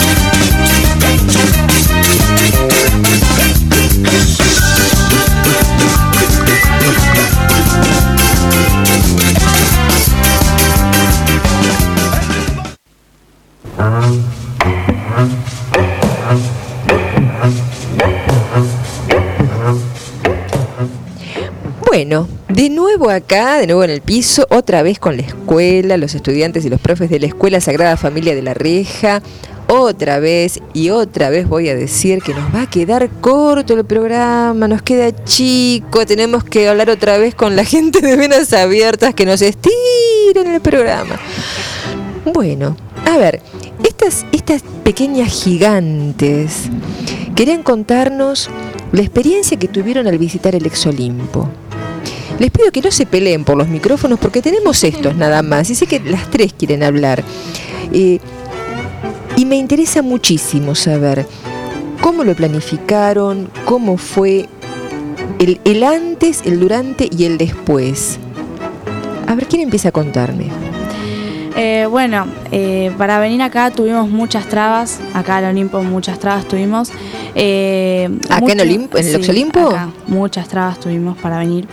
Bueno, de nuevo acá, de nuevo en el piso, otra vez con la escuela, los estudiantes y los profes de la Escuela Sagrada Familia de La Reja. Otra vez y otra vez voy a decir que nos va a quedar corto el programa, nos queda chico, tenemos que hablar otra vez con la gente de Venas Abiertas que nos estiren el programa. Bueno, a ver, estas, estas pequeñas gigantes querían contarnos la experiencia que tuvieron al visitar el Ex Olimpo. Les pido que no se peleen por los micrófonos porque tenemos estos nada más y sé que las tres quieren hablar. Eh, y me interesa muchísimo saber cómo lo planificaron, cómo fue el, el antes, el durante y el después. A ver, ¿quién empieza a contarme? Eh, bueno, eh, para venir acá tuvimos muchas trabas, acá en Olimpo muchas trabas tuvimos. Eh, ¿Acá mucho, en, Olimpo, en el sí, Ex Olimpo? Acá, muchas trabas tuvimos para venir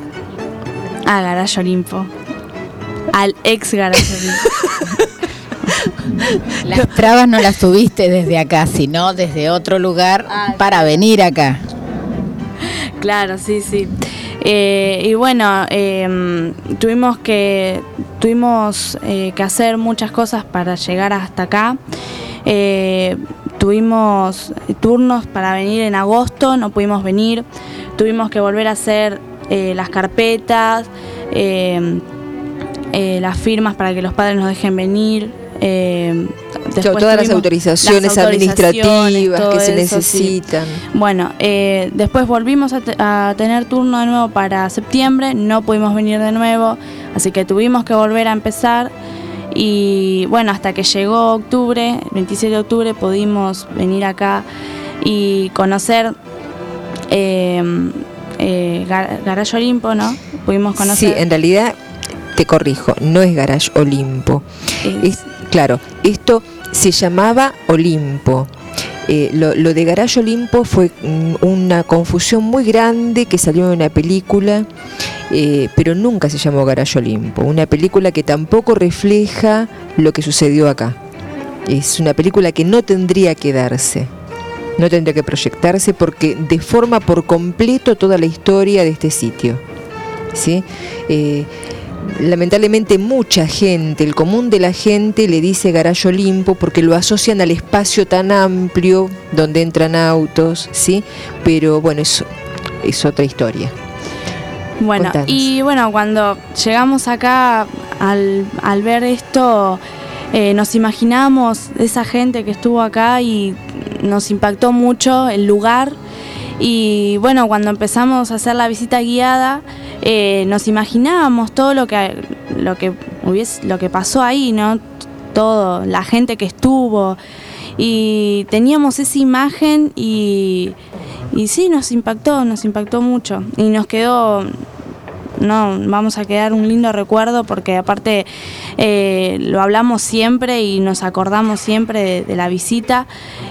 a Garage Olimpo, al ex Garage Olimpo. Las trabas no las tuviste desde acá, sino desde otro lugar ah, para venir acá. Claro, sí, sí. Eh, y bueno, eh, tuvimos que tuvimos eh, que hacer muchas cosas para llegar hasta acá. Eh, tuvimos turnos para venir en agosto, no pudimos venir. Tuvimos que volver a hacer eh, las carpetas, eh, eh, las firmas para que los padres nos dejen venir. Eh, Después todas las autorizaciones, las autorizaciones administrativas que se eso, necesitan. Sí. Bueno, eh, después volvimos a, te- a tener turno de nuevo para septiembre, no pudimos venir de nuevo, así que tuvimos que volver a empezar. Y bueno, hasta que llegó octubre, veintisiete de octubre, pudimos venir acá y conocer eh, eh, Gar- Garage Olimpo, ¿no? Pudimos conocer. Sí, en realidad, te corrijo, no es Garage Olimpo. Es, es, claro, esto se llamaba Olimpo. Eh, lo, lo de Garage Olimpo fue mm, una confusión muy grande que salió en una película, eh, pero nunca se llamó Garage Olimpo. Una película que tampoco refleja lo que sucedió acá. Es una película que no tendría que darse, no tendría que proyectarse porque deforma por completo toda la historia de este sitio. ¿Sí? Eh, Lamentablemente mucha gente, el común de la gente le dice Garage Olimpo porque lo asocian al espacio tan amplio donde entran autos, ¿sí? Pero bueno, eso es otra historia. Bueno, Contanos. Y bueno, cuando llegamos acá al, al ver esto, eh, nos imaginamos esa gente que estuvo acá y nos impactó mucho el lugar. Y bueno, cuando empezamos a hacer la visita guiada, eh, nos imaginábamos todo lo que lo que hubiese, lo que pasó ahí, ¿no? Todo, la gente que estuvo, y teníamos esa imagen y, y sí, nos impactó, nos impactó mucho y nos quedó, no, vamos a quedar un lindo recuerdo porque aparte eh, lo hablamos siempre y nos acordamos siempre de, de la visita.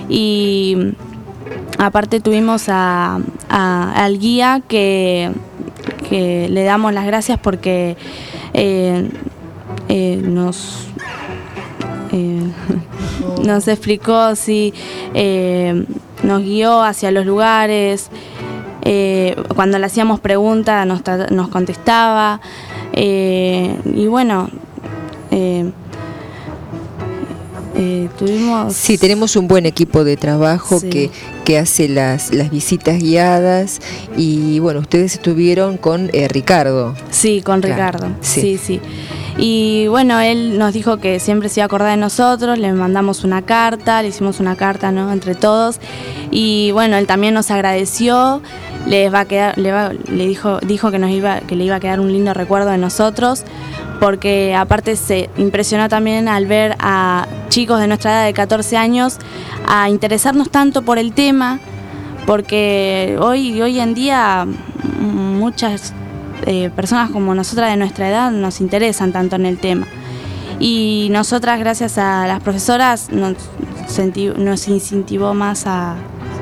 Y aparte tuvimos a, a, al guía que, que le damos las gracias porque eh, eh, nos, eh, nos explicó, sí, eh, nos guió hacia los lugares. Eh, cuando le hacíamos preguntas nos, nos contestaba. Eh, y bueno, eh, eh, tuvimos... Sí, tenemos un buen equipo de trabajo sí. que, que hace las, las visitas guiadas. Y bueno, ustedes estuvieron con eh, Ricardo. Sí, con claro. Ricardo, sí. sí, sí. Y bueno, él nos dijo que siempre se iba a acordar de nosotros, le mandamos una carta, le hicimos una carta, ¿no?, entre todos. Y bueno, él también nos agradeció, les va a quedar, le, va, le dijo, dijo que nos iba, que le iba a quedar un lindo recuerdo de nosotros, porque aparte se impresionó también al ver a chicos de nuestra edad de catorce años a interesarnos tanto por el tema, porque hoy, hoy en día muchas Eh, personas como nosotras de nuestra edad nos interesan tanto en el tema, y nosotras, gracias a las profesoras, nos, senti nos incentivó más a,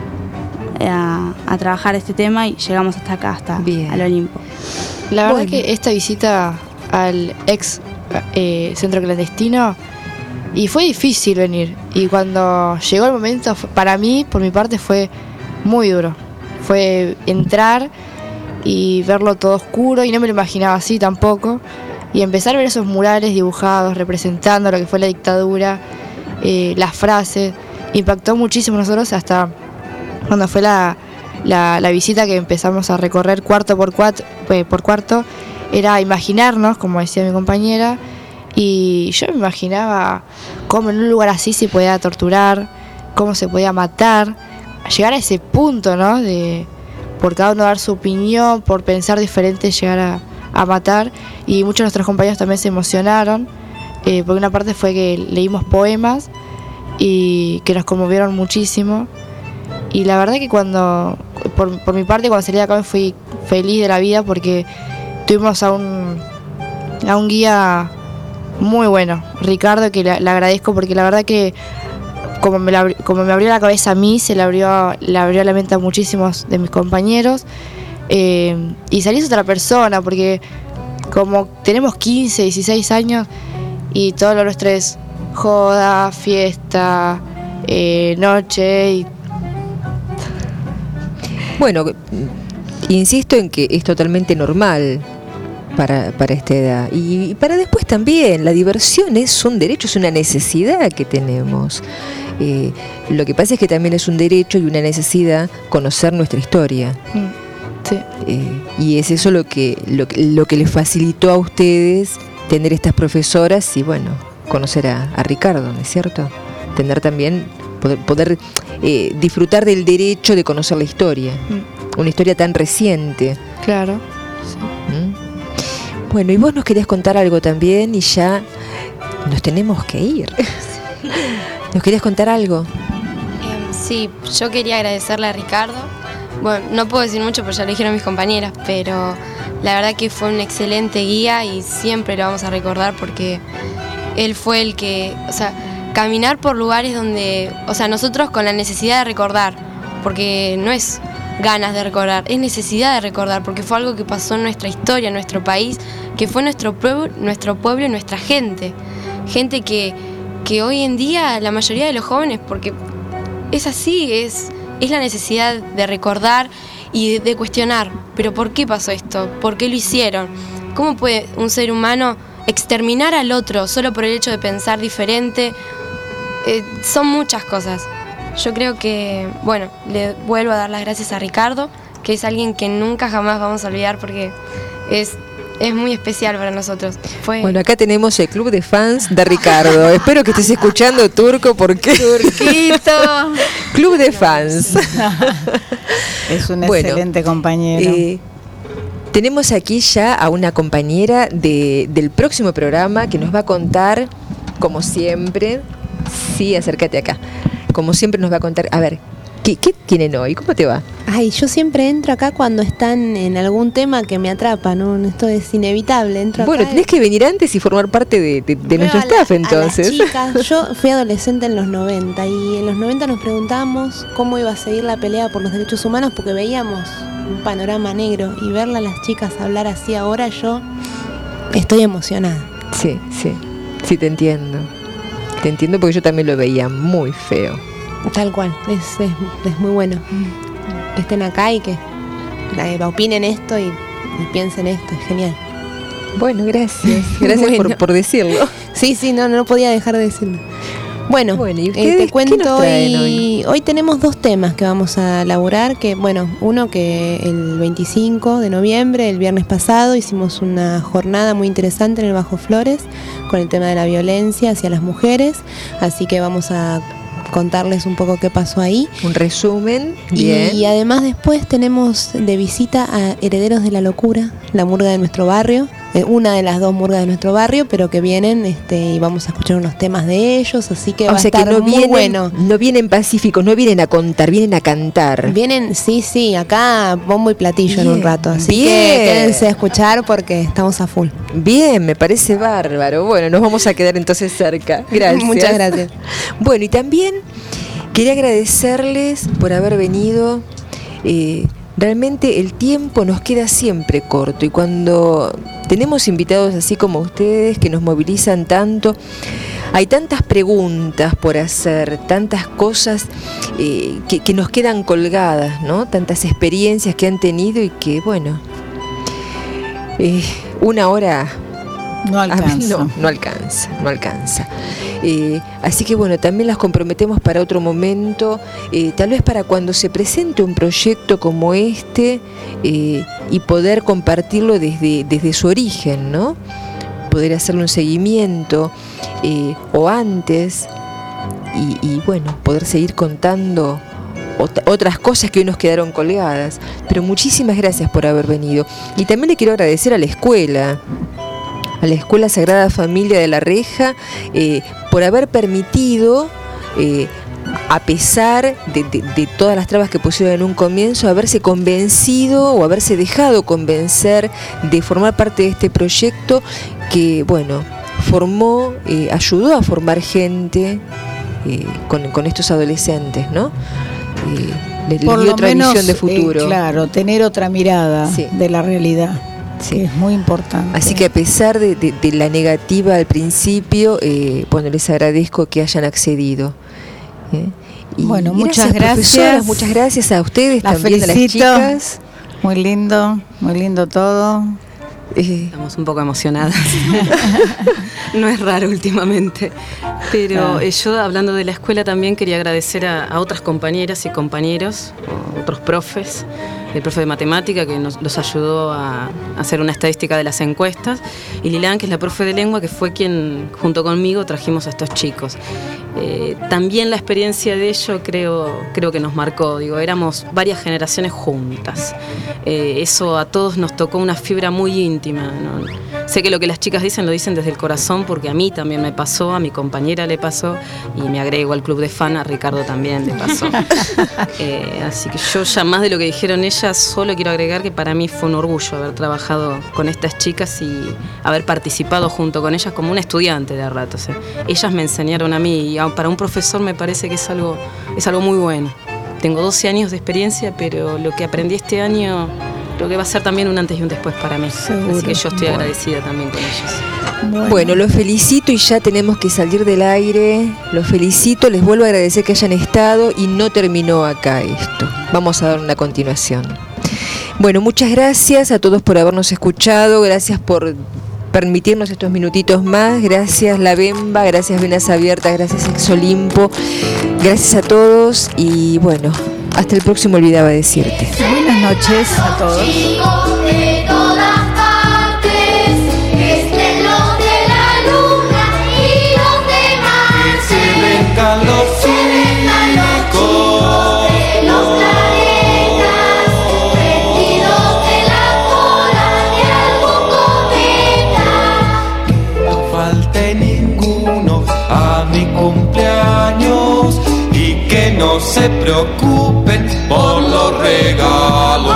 a, a trabajar este tema, y llegamos hasta acá, hasta Bien. al Olimpo. La verdad bueno. que esta visita al ex eh, centro clandestino, y fue difícil venir, y cuando llegó el momento, para mí, por mi parte, fue muy duro. Fue entrar y verlo todo oscuro, y no me lo imaginaba así tampoco, y empezar a ver esos murales dibujados representando lo que fue la dictadura, eh, las frases, impactó muchísimo a nosotros, hasta cuando fue la, la, la visita que empezamos a recorrer cuarto por cuarto, eh, por cuarto, era imaginarnos, como decía mi compañera, y yo me imaginaba cómo en un lugar así se podía torturar, cómo se podía matar, llegar a ese punto, ¿no?, de por cada uno dar su opinión, por pensar diferente, llegar a, a matar. Y muchos de nuestros compañeros también se emocionaron, eh, porque una parte fue que leímos poemas y que nos conmovieron muchísimo. Y la verdad que cuando, por, por mi parte, cuando salí de acá me fui feliz de la vida, porque tuvimos a un, a un guía muy bueno, Ricardo, que le, le agradezco, porque la verdad que Como me, la, como me abrió la cabeza a mí, se le abrió, le abrió la mente a muchísimos de mis compañeros, eh, y salís otra persona, porque como tenemos quince, dieciséis años y todo lo nuestro es joda, fiesta, eh, noche. Y... Bueno, insisto en que es totalmente normal para, para esta edad, y para después también. La diversión es un derecho, es una necesidad que tenemos. Eh, lo que pasa es que también es un derecho y una necesidad conocer nuestra historia. Mm, sí. Eh, y es eso lo que, lo, lo que les facilitó a ustedes tener estas profesoras y, bueno, conocer a, a Ricardo, ¿no es cierto? Tener también, poder, poder eh, disfrutar del derecho de conocer la historia. Mm. Una historia tan reciente. Claro. Sí. ¿Mm? Bueno, y vos nos querías contar algo también, y ya nos tenemos que ir. ¿Nos querías contar algo? Eh, sí, yo quería agradecerle a Ricardo. Bueno, no puedo decir mucho porque ya lo dijeron mis compañeras, pero la verdad que fue un excelente guía y siempre lo vamos a recordar, porque él fue el que, o sea, caminar por lugares donde, o sea, nosotros con la necesidad de recordar, porque no es ganas de recordar, es necesidad de recordar, porque fue algo que pasó en nuestra historia, en nuestro país, que fue nuestro pueblo, nuestro pueblo y nuestra gente. Gente que, que hoy en día la mayoría de los jóvenes, porque es así, es, es la necesidad de recordar y de, de cuestionar, pero ¿por qué pasó esto? ¿Por qué lo hicieron? ¿Cómo puede un ser humano exterminar al otro solo por el hecho de pensar diferente? Eh, son muchas cosas. Yo creo que, bueno, le vuelvo a dar las gracias a Ricardo, que es alguien que nunca jamás vamos a olvidar, porque es, es muy especial para nosotros. Fue... Bueno, acá tenemos el club de fans de Ricardo. Espero que estés escuchando, Turco, porque... Turquito. Club de fans. Es un bueno, excelente compañero. Eh, tenemos aquí ya a una compañera de, del próximo programa que nos va a contar, como siempre... Sí, acércate acá. Como siempre nos va a contar, a ver, ¿qué, qué tienen hoy? ¿Cómo te va? Ay, yo siempre entro acá cuando están en algún tema que me atrapa, ¿no? Esto es inevitable. Entro bueno, acá tenés y... que venir antes y formar parte de, de, de nuestro la, staff, entonces. A las chicas, yo fui adolescente en los noventa y en los noventa nos preguntábamos cómo iba a seguir la pelea por los derechos humanos, porque veíamos un panorama negro, y verla a las chicas hablar así ahora, yo estoy emocionada. Sí, sí, sí te entiendo. Te entiendo porque yo también lo veía muy feo. Tal cual, es, es, es muy bueno que estén acá y que eh, opinen esto y, y piensen esto, es genial. Bueno, gracias, gracias bueno. por, por decirlo. Sí, sí, no, no podía dejar de decirlo. Bueno, bueno ¿y eh, te cuento hoy, hoy. Hoy tenemos dos temas que vamos a elaborar, que bueno, uno que el veinticinco de noviembre, el viernes pasado, hicimos una jornada muy interesante en el Bajo Flores con el tema de la violencia hacia las mujeres, así que vamos a contarles un poco qué pasó ahí. Un resumen. Y, bien. y además después tenemos de visita a Herederos de la Locura, la murga de nuestro barrio, eh, una de las dos murgas de nuestro barrio, pero que vienen este, y vamos a escuchar unos temas de ellos, así que o va sea a estar que no muy vienen, bueno. No vienen pacíficos, no vienen a contar, vienen a cantar. Vienen, sí, sí, acá bombo y platillo bien, en un rato, así bien. que quédense a escuchar porque estamos a full. Bien, me parece bárbaro. Bueno, nos vamos a quedar entonces cerca. Gracias. Muchas gracias. Bueno, y también quería agradecerles por haber venido. Eh, realmente el tiempo nos queda siempre corto y cuando tenemos invitados así como ustedes que nos movilizan tanto, hay tantas preguntas por hacer, tantas cosas eh, que, que nos quedan colgadas, ¿no? Tantas experiencias que han tenido y que, bueno, eh, una hora... No alcanza. No, no alcanza, no alcanza. Eh, así que bueno, también las comprometemos para otro momento, eh, tal vez para cuando se presente un proyecto como este eh, y poder compartirlo desde, desde su origen, ¿no? Poder hacerle un seguimiento eh, o antes y, y bueno, poder seguir contando ot- otras cosas que hoy nos quedaron colgadas. Pero muchísimas gracias por haber venido. Y también le quiero agradecer a la escuela, a la Escuela Sagrada Familia de La Reja, eh, por haber permitido, eh, a pesar de, de, de todas las trabas que pusieron en un comienzo, haberse convencido o haberse dejado convencer de formar parte de este proyecto que, bueno, formó, eh, ayudó a formar gente eh, con, con estos adolescentes, ¿no? Eh, les, les dio otra menos, visión de futuro. Eh, claro, tener otra mirada sí. de la realidad. Sí. Que es muy importante. Así que a pesar de, de, de la negativa al principio, eh, bueno, les agradezco que hayan accedido. ¿eh? Y bueno, muchas gracias, gracias. Muchas gracias a ustedes las también, felicito. A las chicas. Muy lindo, muy lindo todo. Eh. Estamos un poco emocionadas. No es raro últimamente. Pero ah. eh, yo, hablando de la escuela, también quería agradecer a, a otras compañeras y compañeros, otros profes, el profe de matemática que nos los ayudó a, a hacer una estadística de las encuestas, y Lilán, que es la profe de lengua, que fue quien junto conmigo trajimos a estos chicos. Eh, también la experiencia de ello creo, creo que nos marcó, digo, éramos varias generaciones juntas. Eh, eso a todos nos tocó una fibra muy íntima, ¿no? Sé que lo que las chicas dicen lo dicen desde el corazón, porque a mí también me pasó, a mi compañera le pasó, y me agrego al club de fan, a Ricardo también le pasó. eh, así que yo ya más de lo que dijeron ellas, solo quiero agregar que para mí fue un orgullo haber trabajado con estas chicas y haber participado junto con ellas como una estudiante de a ratos. ¿eh? Ellas me enseñaron a mí, y para un profesor me parece que es algo, es algo muy bueno. Tengo doce años de experiencia, pero lo que aprendí este año creo que va a ser también un antes y un después para mí. Seguro. Así que yo estoy bueno. agradecida también con ellos. Bueno. bueno, los felicito y ya tenemos que salir del aire. Los felicito, les vuelvo a agradecer que hayan estado y no terminó acá esto. Vamos a dar una continuación. Bueno, muchas gracias a todos por habernos escuchado, gracias por permitirnos estos minutitos más, gracias La Bemba, gracias Venas Abiertas, gracias Ex Olimpo, gracias a todos y bueno, hasta el próximo Olvidaba Decirte. Buenas noches a todos. No se preocupen por los regalos.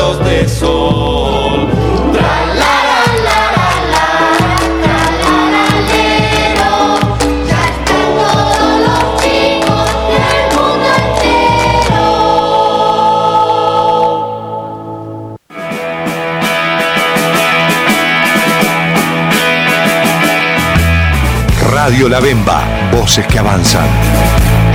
rayos de sol. Radio La Bemba, voces que avanzan.